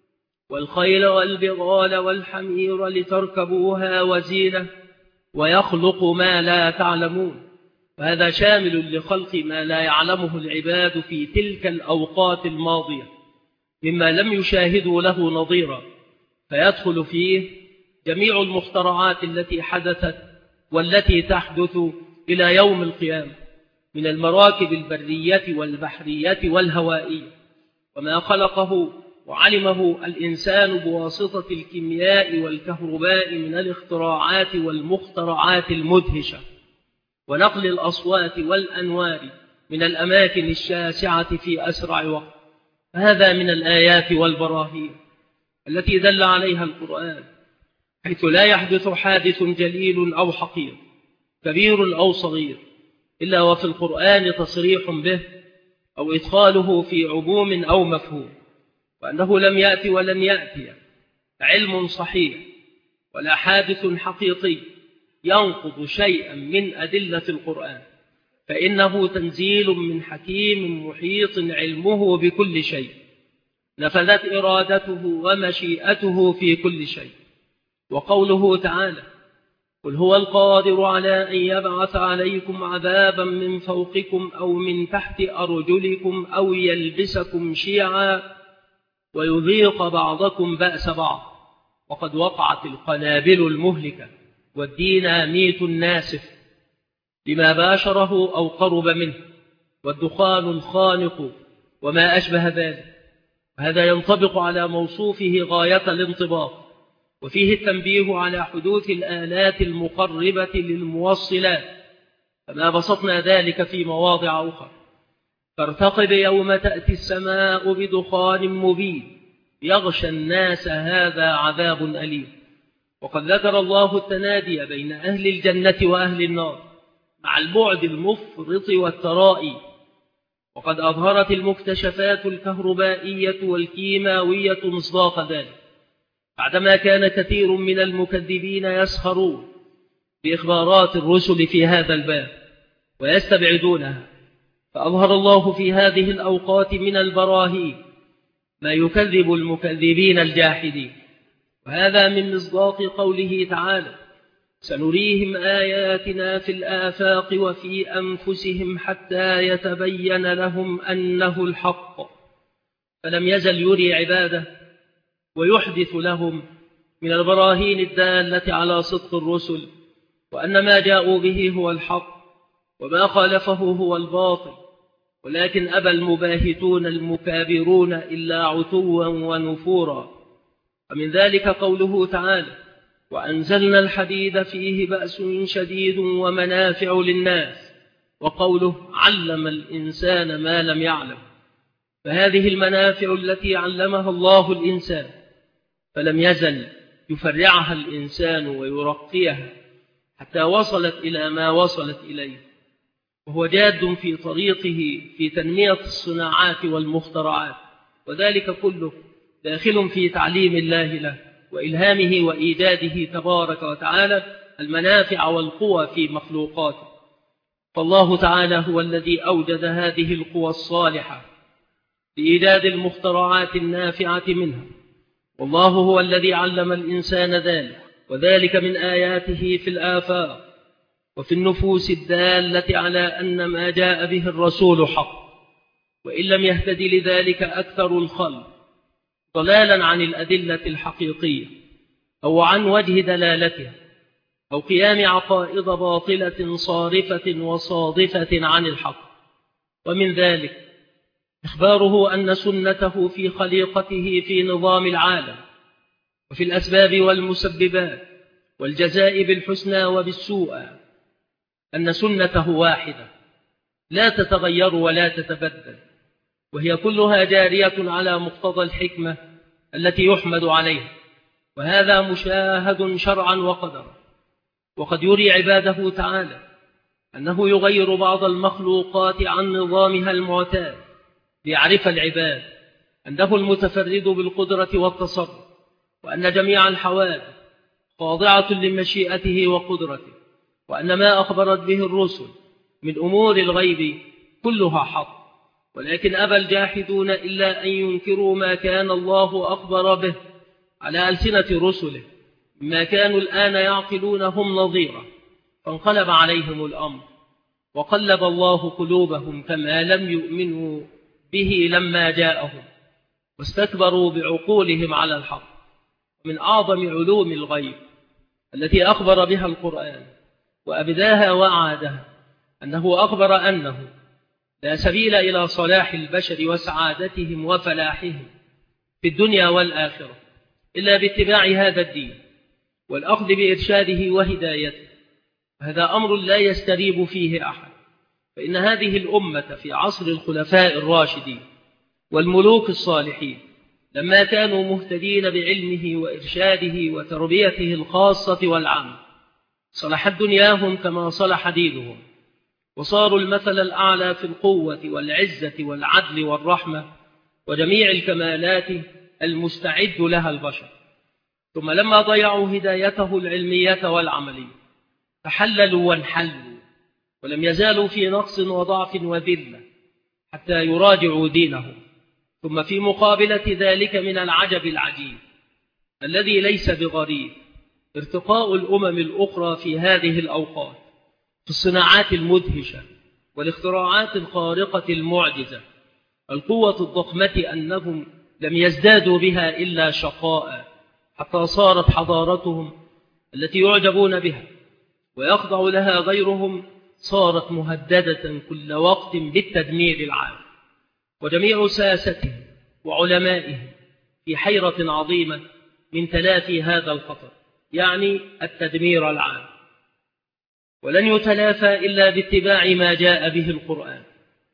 والخيل والبغال والحمير لتركبوها وزينة ويخلق ما لا تعلمون. وهذا شامل لخلق ما لا يعلمه العباد في تلك الأوقات الماضية مما لم يشاهدوا له نظيرا، فيدخل فيه جميع المخترعات التي حدثت والتي تحدث إلى يوم القيامة من المراكب البرية والبحرية والهوائية، وما خلقه وعلمه الإنسان بواسطة الكيمياء والكهرباء من الاختراعات والمخترعات المدهشة، ونقل الأصوات والأنوار من الأماكن الشاسعة في أسرع وقت. هذا من الآيات والبراهين التي دل عليها القرآن، حيث لا يحدث حادث جليل أو حقير كبير أو صغير إلا وفي القرآن تصريح به أو إدخاله في عموم أو مفهوم، وأنه لم يأتي ولن يأتي علم صحيح ولا حادث حقيقي ينقض شيئا من أدلة القرآن، فإنه تنزيل من حكيم محيط علمه بكل شيء، نفذت إرادته ومشيئته في كل شيء. وقوله تعالى قل هو القادر على أن يبعث عليكم عذابا من فوقكم أو من تحت أرجلكم أو يلبسكم شيعا ويذيق بعضكم بأس بعض، وقد وقعت القنابل المهلكة والديناميت الناسف لما باشره أو قرب منه والدخان الخانق وما أشبه ذلك. هذا ينطبق على موصوفه غاية الانطباق، وفيه التنبيه على حدوث الآلات المقربة للموصلات، فما بسطنا ذلك في مواضع أخرى. فارتقب يوم تأتي السماء بدخان مبين يغشى الناس هذا عذاب أليم. وقد ذكر الله التنادي بين أهل الجنة وأهل النار مع البعد المفرط والترائي، وقد أظهرت المكتشفات الكهربائية والكيماوية مصداق ذلك، بعدما كان كثير من المكذبين يسخرون بإخبارات الرسل في هذا الباب ويستبعدونها، فأظهر الله في هذه الأوقات من البراهين ما يكذب المكذبين الجاحدين. وهذا من مصداق قوله تعالى سنريهم آياتنا في الآفاق وفي أنفسهم حتى يتبين لهم أنه الحق، فلم يزل يري عباده ويحدث لهم من البراهين الدالة على صدق الرسل، وأن ما جاءوا به هو الحق وما خالفه هو الباطل، ولكن أبى المباهتون المكابرون إلا عتوا ونفورا. ومن ذلك قوله تعالى وأنزلنا الحديد فيه بأس شديد ومنافع للناس، وقوله علم الإنسان ما لم يعلم، فهذه المنافع التي علمها الله الإنسان فلم يزل يفرعها الإنسان ويرقيها حتى وصلت إلى ما وصلت إليه، وهو جاد في طريقه في تنمية الصناعات والمخترعات، وذلك كله داخل في تعليم الله له وإلهامه وإيجاده تبارك وتعالى المنافع والقوى في مخلوقاته. فالله تعالى هو الذي أوجد هذه القوى الصالحة لإيجاد المخترعات النافعة منها، والله هو الذي علم الإنسان ذلك، وذلك من آياته في الآفاق وفي النفوس الدالة على أن ما جاء به الرسول حق، وإن لم يهتد لذلك أكثر الخلق ضلالا عن الأدلة الحقيقية أو عن وجه دلالتها أو قيام عقائد باطلة صارفة وصادفة عن الحق. ومن ذلك إخباره أن سنته في خليقته في نظام العالم وفي الأسباب والمسببات والجزاء بالحسنى وبالسوء أن سنته واحدة لا تتغير ولا تتبدل، وهي كلها جارية على مقتضى الحكمة التي يحمد عليها، وهذا مشاهد شرعا وقدرا. وقد يري عباده تعالى أنه يغير بعض المخلوقات عن نظامها المعتاد ليعرف العباد أنه المتفرد بالقدرة والتصرف، وأن جميع الحوادث خاضعة لمشيئته وقدرته، وأن ما أخبرت به الرسل من أمور الغيب كلها حق. ولكن أبى الجاحدون إلا أن ينكروا ما كان الله أخبر به على ألسنة رسله مما كانوا الآن يعقلونهم نظيرا، فانقلب عليهم الأمر وقلب الله قلوبهم كما لم يؤمنوا به لما جاءهم، واستكبروا بعقولهم على الحق. من أعظم علوم الغيب التي أخبر بها القرآن وأبداها وأعادها أنه أخبر أنه لا سبيل إلى صلاح البشر وسعادتهم وفلاحهم في الدنيا والآخرة إلا باتباع هذا الدين والأخذ بإرشاده وهدايته. هذا أمر لا يستريب فيه أحد، فإن هذه الأمة في عصر الخلفاء الراشدين والملوك الصالحين لما كانوا مهتدين بعلمه وإرشاده وتربيته الخاصة والعامة صلحت دنياهم كما صلح دينهم، وصاروا المثل الأعلى في القوة والعزة والعدل والرحمة وجميع الكمالات المستعد لها البشر. ثم لما ضيعوا هدايته العلمية والعملية تحللوا وانحلوا، ولم يزالوا في نقص وضعف وذلة حتى يراجعوا دينهم. ثم في مقابلة ذلك من العجب العجيب الذي ليس بغريب ارتقاء الأمم الأخرى في هذه الأوقات في الصناعات المدهشة والاختراعات الخارقة المعجزة، القوة الضخمة أنهم لم يزدادوا بها إلا شقاء، حتى صارت حضارتهم التي يعجبون بها ويخضع لها غيرهم صارت مهددة كل وقت بالتدمير العام، وجميع ساستهم وعلمائهم في حيرة عظيمة من تلافي هذا الخطر، يعني التدمير العام. ولن يتلافى إلا باتباع ما جاء به القرآن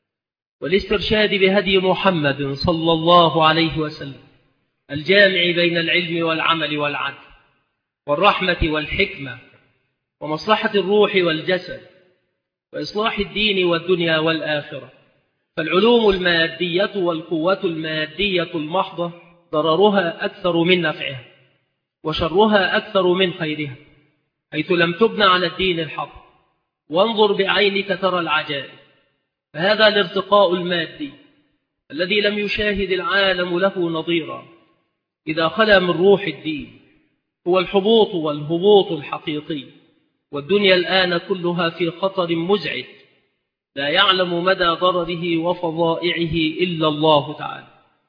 والاسترشاد بهدي محمد صلى الله عليه وسلم الجامع بين العلم والعمل والعدل والرحمة والحكمة ومصلحة الروح والجسد وإصلاح الدين والدنيا والآخرة. فالعلوم المادية والقوة المادية المحضة ضررها أكثر من نفعها وشرها أكثر من خيرها، حيث لم تبنى على الدين الحق. وانظر بعينك ترى العجائب. فهذا الارتقاء المادي الذي لم يشاهد العالم له نظيرا إذا خلا من روح الدين هو الحبوط والهبوط الحقيقي، والدنيا الآن كلها في خطر مزعج لا يعلم مدى ضرره وفظائعه إلا الله تعالى.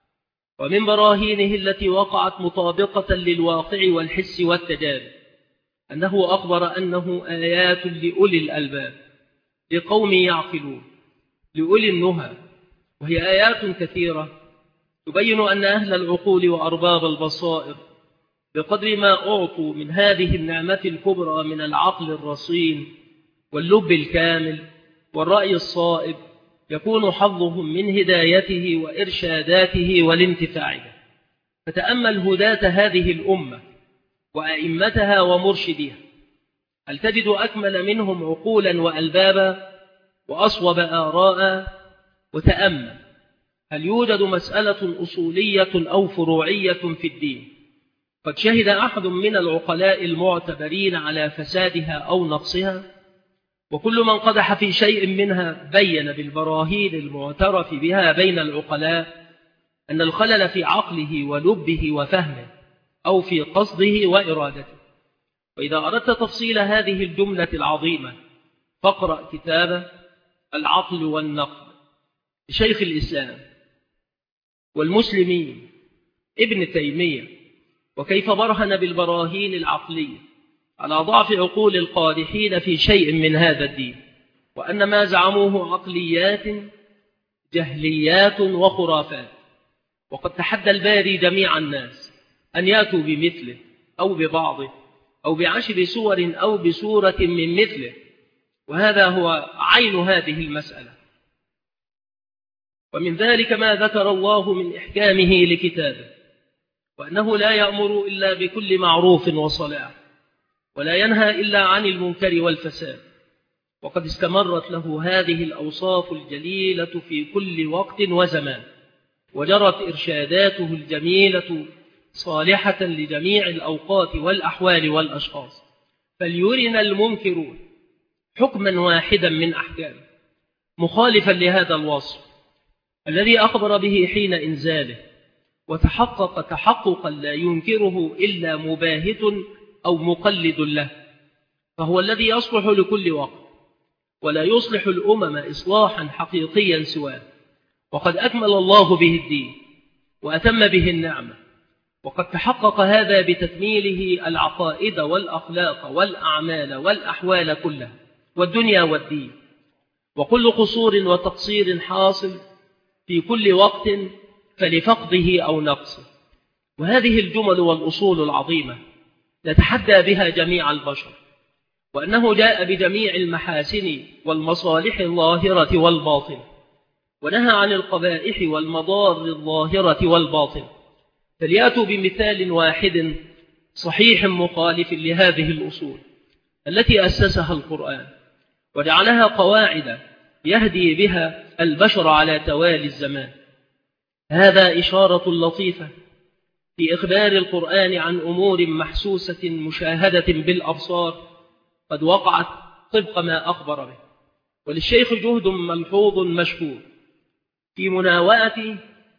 ومن براهينه التي وقعت مطابقة للواقع والحس والتجارب أنه أخبر أنه آيات لأولي الألباب، لقوم يعقلون، لأولي النهى، وهي آيات كثيرة تبين أن أهل العقول وأرباب البصائر بقدر ما أعطوا من هذه النعمة الكبرى من العقل الرصين واللب الكامل والرأي الصائب يكون حظهم من هدايته وإرشاداته والانتفاع به. فتأمل هداة هذه الأمة وأئمتها ومرشديها، هل تجد أكمل منهم عقولا وألبابا وأصوب آراء؟ وتأمل هل يوجد مسألة أصولية أو فروعية في الدين قد شهد أحد من العقلاء المعتبرين على فسادها أو نقصها؟ وكل من قدح في شيء منها بين بالبراهين المعترف بها بين العقلاء أن الخلل في عقله ولبه وفهمه أو في قصده وإرادته. وإذا أردت تفصيل هذه الجملة العظيمة فاقرأ كتاب العقل والنقل لشيخ الإسلام والمسلمين ابن تيمية، وكيف برهن بالبراهين العقلية على ضعف عقول القادحين في شيء من هذا الدين، وأن ما زعموه عقليات جهليات وخرافات. وقد تحدى الباري جميع الناس أن يأتوا بمثله أو ببعضه أو بعشر سور أو بسورة من مثله، وهذا هو عين هذه المسألة. ومن ذلك ما ذكر الله من إحكامه لكتابه، وأنه لا يأمر إلا بكل معروف وصلاح، ولا ينهى إلا عن المنكر والفساد، وقد استمرت له هذه الأوصاف الجليلة في كل وقت وزمان، وجرت إرشاداته الجميلة صالحة لجميع الأوقات والأحوال والأشخاص. فليرنا المنكرون حكما واحدا من أحكامه مخالفا لهذا الوصف الذي أخبر به حين إنزاله، وتحقق تحققا لا ينكره إلا مباهت أو مقلد له، فهو الذي يصلح لكل وقت، ولا يصلح الأمم إصلاحا حقيقيا سواه. وقد أكمل الله به الدين وأتم به النعمة، وقد تحقق هذا بتكميله العقائد والأخلاق والأعمال والأحوال كلها والدنيا والدين، وكل قصور وتقصير حاصل في كل وقت فلفقده أو نقصه. وهذه الجمل والأصول العظيمة نتحدى بها جميع البشر، وأنه جاء بجميع المحاسن والمصالح الظاهرة والباطنة، ونهى عن القبائح والمضار الظاهرة والباطنة، فليأتوا بمثال واحد صحيح مخالف لهذه الأصول التي أسسها القرآن وجعلها قواعد يهدي بها البشر على توالي الزمان. هذا إشارة لطيفة في إخبار القرآن عن أمور محسوسة مشاهدة بالأبصار قد وقعت طبق ما أخبر به. وللشيخ جهد ملحوظ مشكور في مناوئة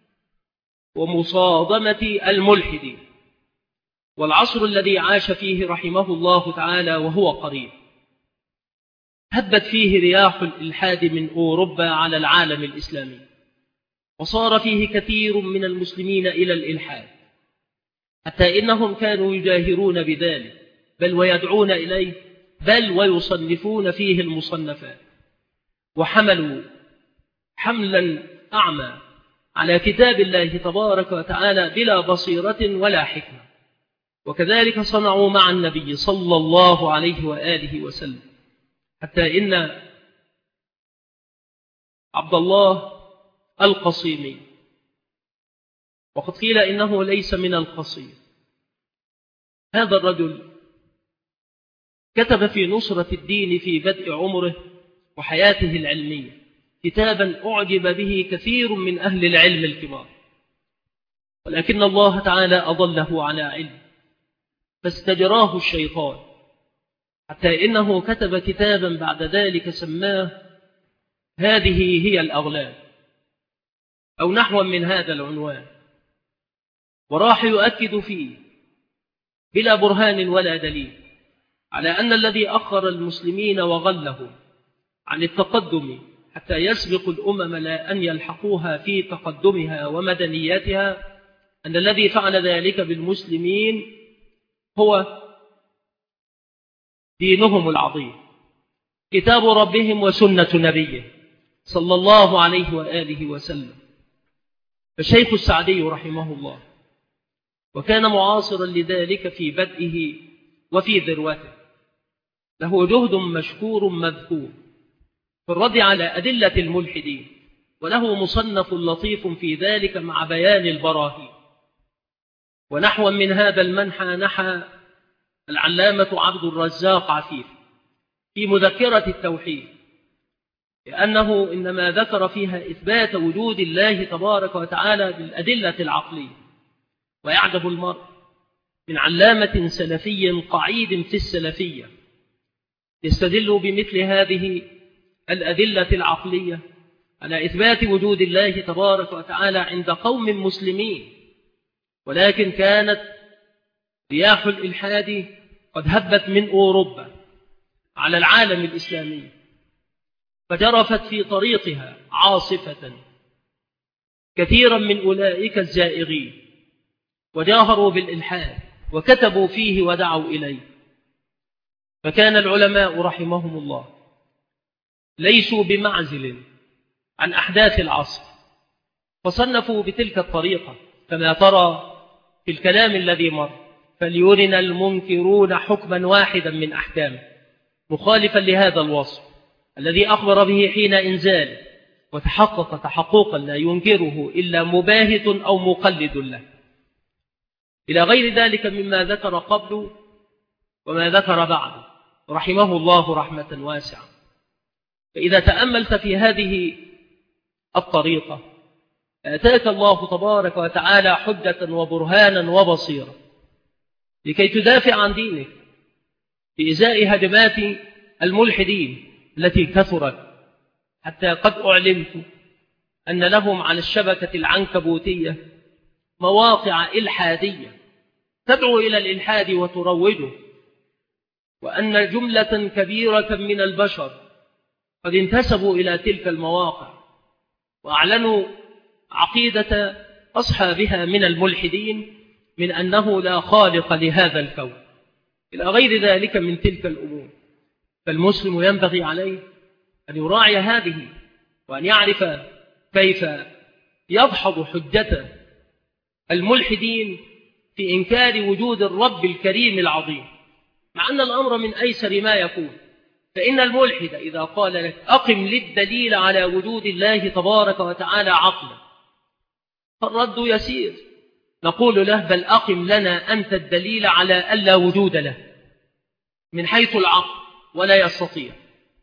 ومصادمة الملحدين، والعصر الذي عاش فيه رحمه الله تعالى وهو قريب هبت فيه رياح الإلحاد من أوروبا على العالم الإسلامي، وصار فيه كثير من المسلمين إلى الإلحاد، حتى إنهم كانوا يجاهرون بذلك بل ويدعون إليه، بل ويصنفون فيه المصنفات، وحملوا حملا أعمى على كتاب الله تبارك وتعالى بلا بصيرة ولا حكمة. وكذلك صنعوا مع النبي صلى الله عليه وآله وسلم، حتى إن عبد الله القصيمي، وقد قيل إنه ليس من القصيم، هذا الرجل كتب في نصرة الدين في بدء عمره وحياته العلمية كتابا أعجب به كثير من أهل العلم الكبار، ولكن الله تعالى أضله على علم فاستجراه الشيطان، حتى إنه كتب كتابا بعد ذلك سماه هذه هي الأغلال أو نحو من هذا العنوان، وراح يؤكد فيه بلا برهان ولا دليل على أن الذي أخر المسلمين وغلهم عن التقدم حتى يسبق الأمم لا أن يلحقوها في تقدمها ومدنياتها، أن الذي فعل ذلك بالمسلمين هو دينهم العظيم، كتاب ربهم وسنة نبيه صلى الله عليه وآله وسلم. فالشيخ السعدي رحمه الله وكان معاصرا لذلك في بدئه وفي ذروته، له جهد مشكور مذكور في الرد على أدلة الملحدين، وله مصنف لطيف في ذلك مع بيان البراهين. ونحو من هذا المنحى نحى العلامة عبد الرزاق عفيف في مذكرة التوحيد، لأنه إنما ذكر فيها إثبات وجود الله تبارك وتعالى بالأدلة العقلية. ويعجب المرء من علامة سلفي قعيد في السلفية يستدل بمثل هذه الأدلة العقلية على إثبات وجود الله تبارك وتعالى عند قوم مسلمين، ولكن كانت رياح الإلحاد قد هبت من أوروبا على العالم الإسلامي، فجرفت في طريقها عاصفة كثيرا من أولئك الزائغين، وجاهروا بالإلحاد وكتبوا فيه ودعوا إليه. فكان العلماء رحمهم الله ليسوا بمعزل عن أحداث العصر، فصنفوا بتلك الطريقة كما ترى في الكلام الذي مر: فليرنا المنكرون حكما واحدا من أحكامه مخالفا لهذا الوصف الذي أخبر به حين إنزاله، وتحقق تحققا لا ينكره إلا مباهت أو مقلد له، إلى غير ذلك مما ذكر قبل وما ذكر بعد رحمه الله رحمة واسعة. فإذا تأملت في هذه الطريقة آتاك الله تبارك وتعالى حجة وبرهانا وبصيرا لكي تدافع عن دينك بإزاء هجمات الملحدين التي كثرت، حتى قد أعلمت أن لهم على الشبكة العنكبوتية مواقع إلحادية تدعو إلى الإلحاد وتروجه، وأن جملة كبيرة من البشر قد انتسبوا إلى تلك المواقع وأعلنوا عقيدة أصحابها من الملحدين من أنه لا خالق لهذا الكون إلى غير ذلك من تلك الأمور. فالمسلم ينبغي عليه أن يراعي هذه وأن يعرف كيف يدحض حجة الملحدين في إنكار وجود الرب الكريم العظيم، مع أن الأمر من أيسر ما يكون. فإن الملحد إذا قال لك أقم للدليل على وجود الله تبارك وتعالى عقلا، فالرد يسير، نقول له بل أقم لنا أنت الدليل على ألا وجود له من حيث العقل، ولا يستطيع.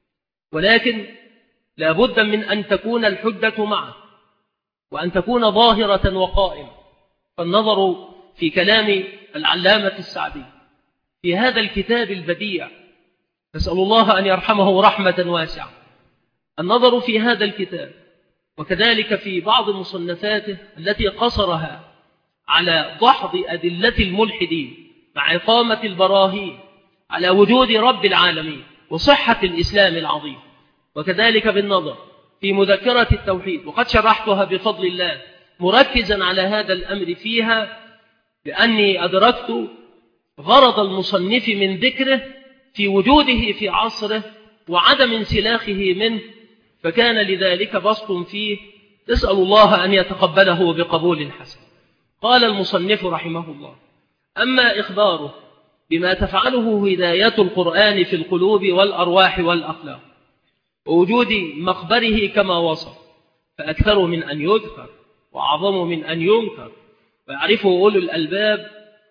ولكن لا بد من أن تكون الحجة معه وأن تكون ظاهرة وقائمة. فالنظر في كلام العلامة السعدي في هذا الكتاب البديع، نسأل الله أن يرحمه رحمة واسعة، النظر في هذا الكتاب وكذلك في بعض مصنفاته التي قصرها على دحض أدلة الملحدين مع إقامة البراهين على وجود رب العالمين وصحة الإسلام العظيم، وكذلك بالنظر في مذكرة التوحيد، وقد شرحتها بفضل الله مركزا على هذا الأمر فيها، لأني أدركت غرض المصنف من ذكره في وجوده في عصره وعدم انسلاخه منه، فكان لذلك بسط فيه نسأل الله أن يتقبله بقبول حسن. قال المصنف رحمه الله: أما إخباره بما تفعله هداية القرآن في القلوب والأرواح والأخلاق ووجود مخبره كما وصف، فأكثر من أن يذكر وأعظم من أن ينكر، ويعرفه أولو الألباب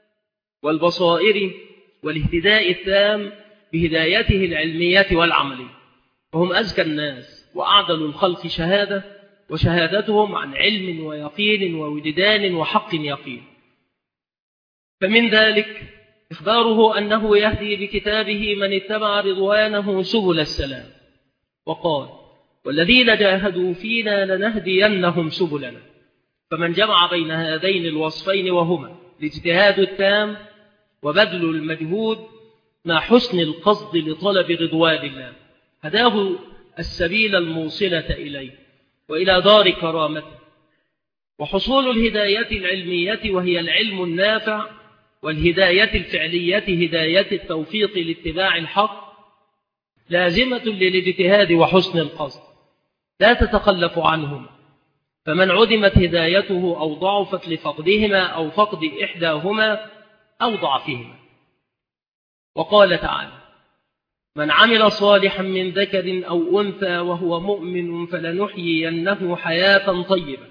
والبصائر والاهتداء التام بهدايته العلمية والعملية، وهم أزكى الناس وأعدل الخلق شهادة، وشهادتهم عن علم ويقين ووجدان وحق يقين. فمن ذلك إخباره أنه يهدي بكتابه من اتبع رضوانه سبل السلام، وقال: والذين جاهدوا فينا لنهدينهم سبلنا. فمن جمع بين هذين الوصفين وهما الاجتهاد التام وبذل المجهود مع حسن القصد لطلب رضوان الله هداه السبيل الموصلة إليه وإلى دار كرامته. وحصول الهداية العلمية وهي العلم النافع، والهداية الفعلية هداية التوفيق لاتباع الحق، لازمة للاجتهاد وحسن القصد لا تتخلف عنهما، فمن عدمت هدايته أو ضعفت لفقدهما أو فقد إحداهما أو ضعفهما. وقال تعالى: من عمل صالحا من ذكر أو أنثى وهو مؤمن فلنحيينه حياة طيبة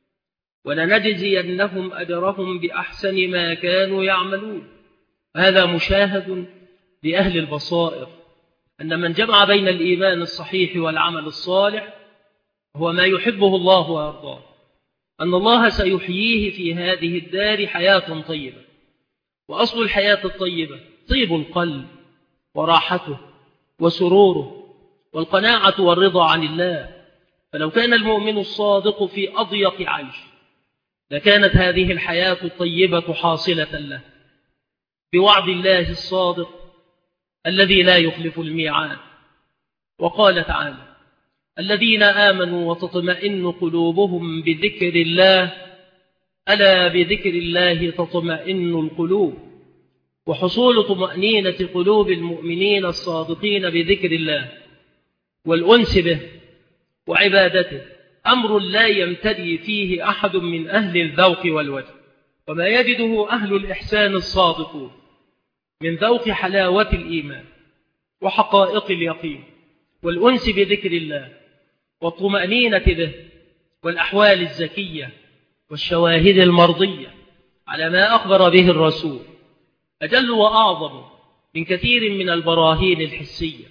ولنجزينهم أجرهم بأحسن ما كانوا يعملون. هذا مشاهد لأهل البصائر أن من جمع بين الإيمان الصحيح والعمل الصالح هو ما يحبه الله ويرضاه، أن الله سيحييه في هذه الدار حياة طيبة. وأصل الحياة الطيبة طيب القلب وراحته وسروره والقناعة والرضا عن الله. فلو كان المؤمن الصادق في أضيق عيش لكانت هذه الحياة الطيبة حاصلة له بوعد الله الصادق الذي لا يخلف الميعاد. وقال تعالى: الذين آمنوا وتطمئن قلوبهم بذكر الله ألا بذكر الله تطمئن القلوب. وحصول طمأنينة قلوب المؤمنين الصادقين بذكر الله والأنس به وعبادته أمر لا يمتدي فيه أحد من أهل الذوق والوجه، وما يجده أهل الإحسان الصادقون من ذوق حلاوة الإيمان وحقائق اليقين والأنس بذكر الله والطمأنينة به والأحوال الزكية والشواهد المرضية على ما أخبر به الرسول أجل وأعظم من كثير من البراهين الحسية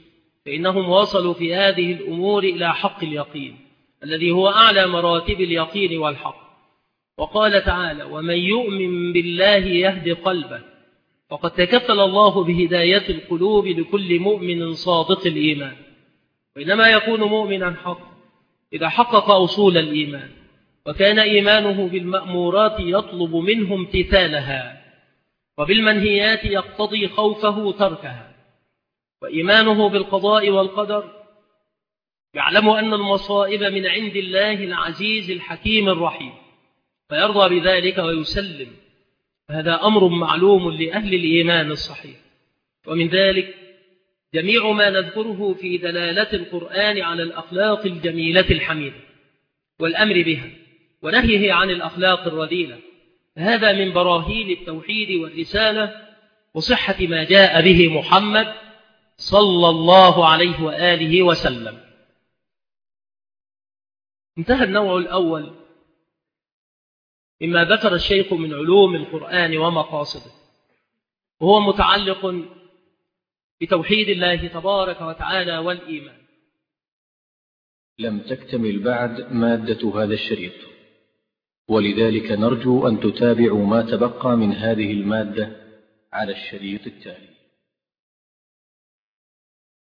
فإنهم وصلوا في هذه الأمور إلى حق اليقين الذي هو أعلى مراتب اليقين والحق. وقال تعالى: ومن يؤمن بالله يهد قلبه. وقد تكفل الله بهداية القلوب لكل مؤمن صادق الإيمان، وإنما يكون مؤمنا حقا إذا حقق أصول الإيمان وكان إيمانه بالمأمورات يطلب منه امتثالها، وبالمنهيات يقتضي خوفه تركها، وإيمانه بالقضاء والقدر يعلم أن المصائب من عند الله العزيز الحكيم الرحيم، فيرضى بذلك ويسلم. هذا أمر معلوم لأهل الإيمان الصحيح. ومن ذلك جميع ما نذكره في دلالة القرآن على الأخلاق الجميلة الحميدة والأمر بها ونهيه عن الأخلاق الرذيلة. هذا من براهين التوحيد والرسالة وصحة ما جاء به محمد صلى الله عليه وآله وسلم. انتهى النوع الأول مما ذكر الشيخ من علوم القرآن ومقاصده، وهو متعلق بتوحيد الله تبارك وتعالى والإيمان. لم تكتمل بعد مادة هذا الشريط، ولذلك نرجو أن تتابعوا ما تبقى من هذه المادة على الشريط التالي.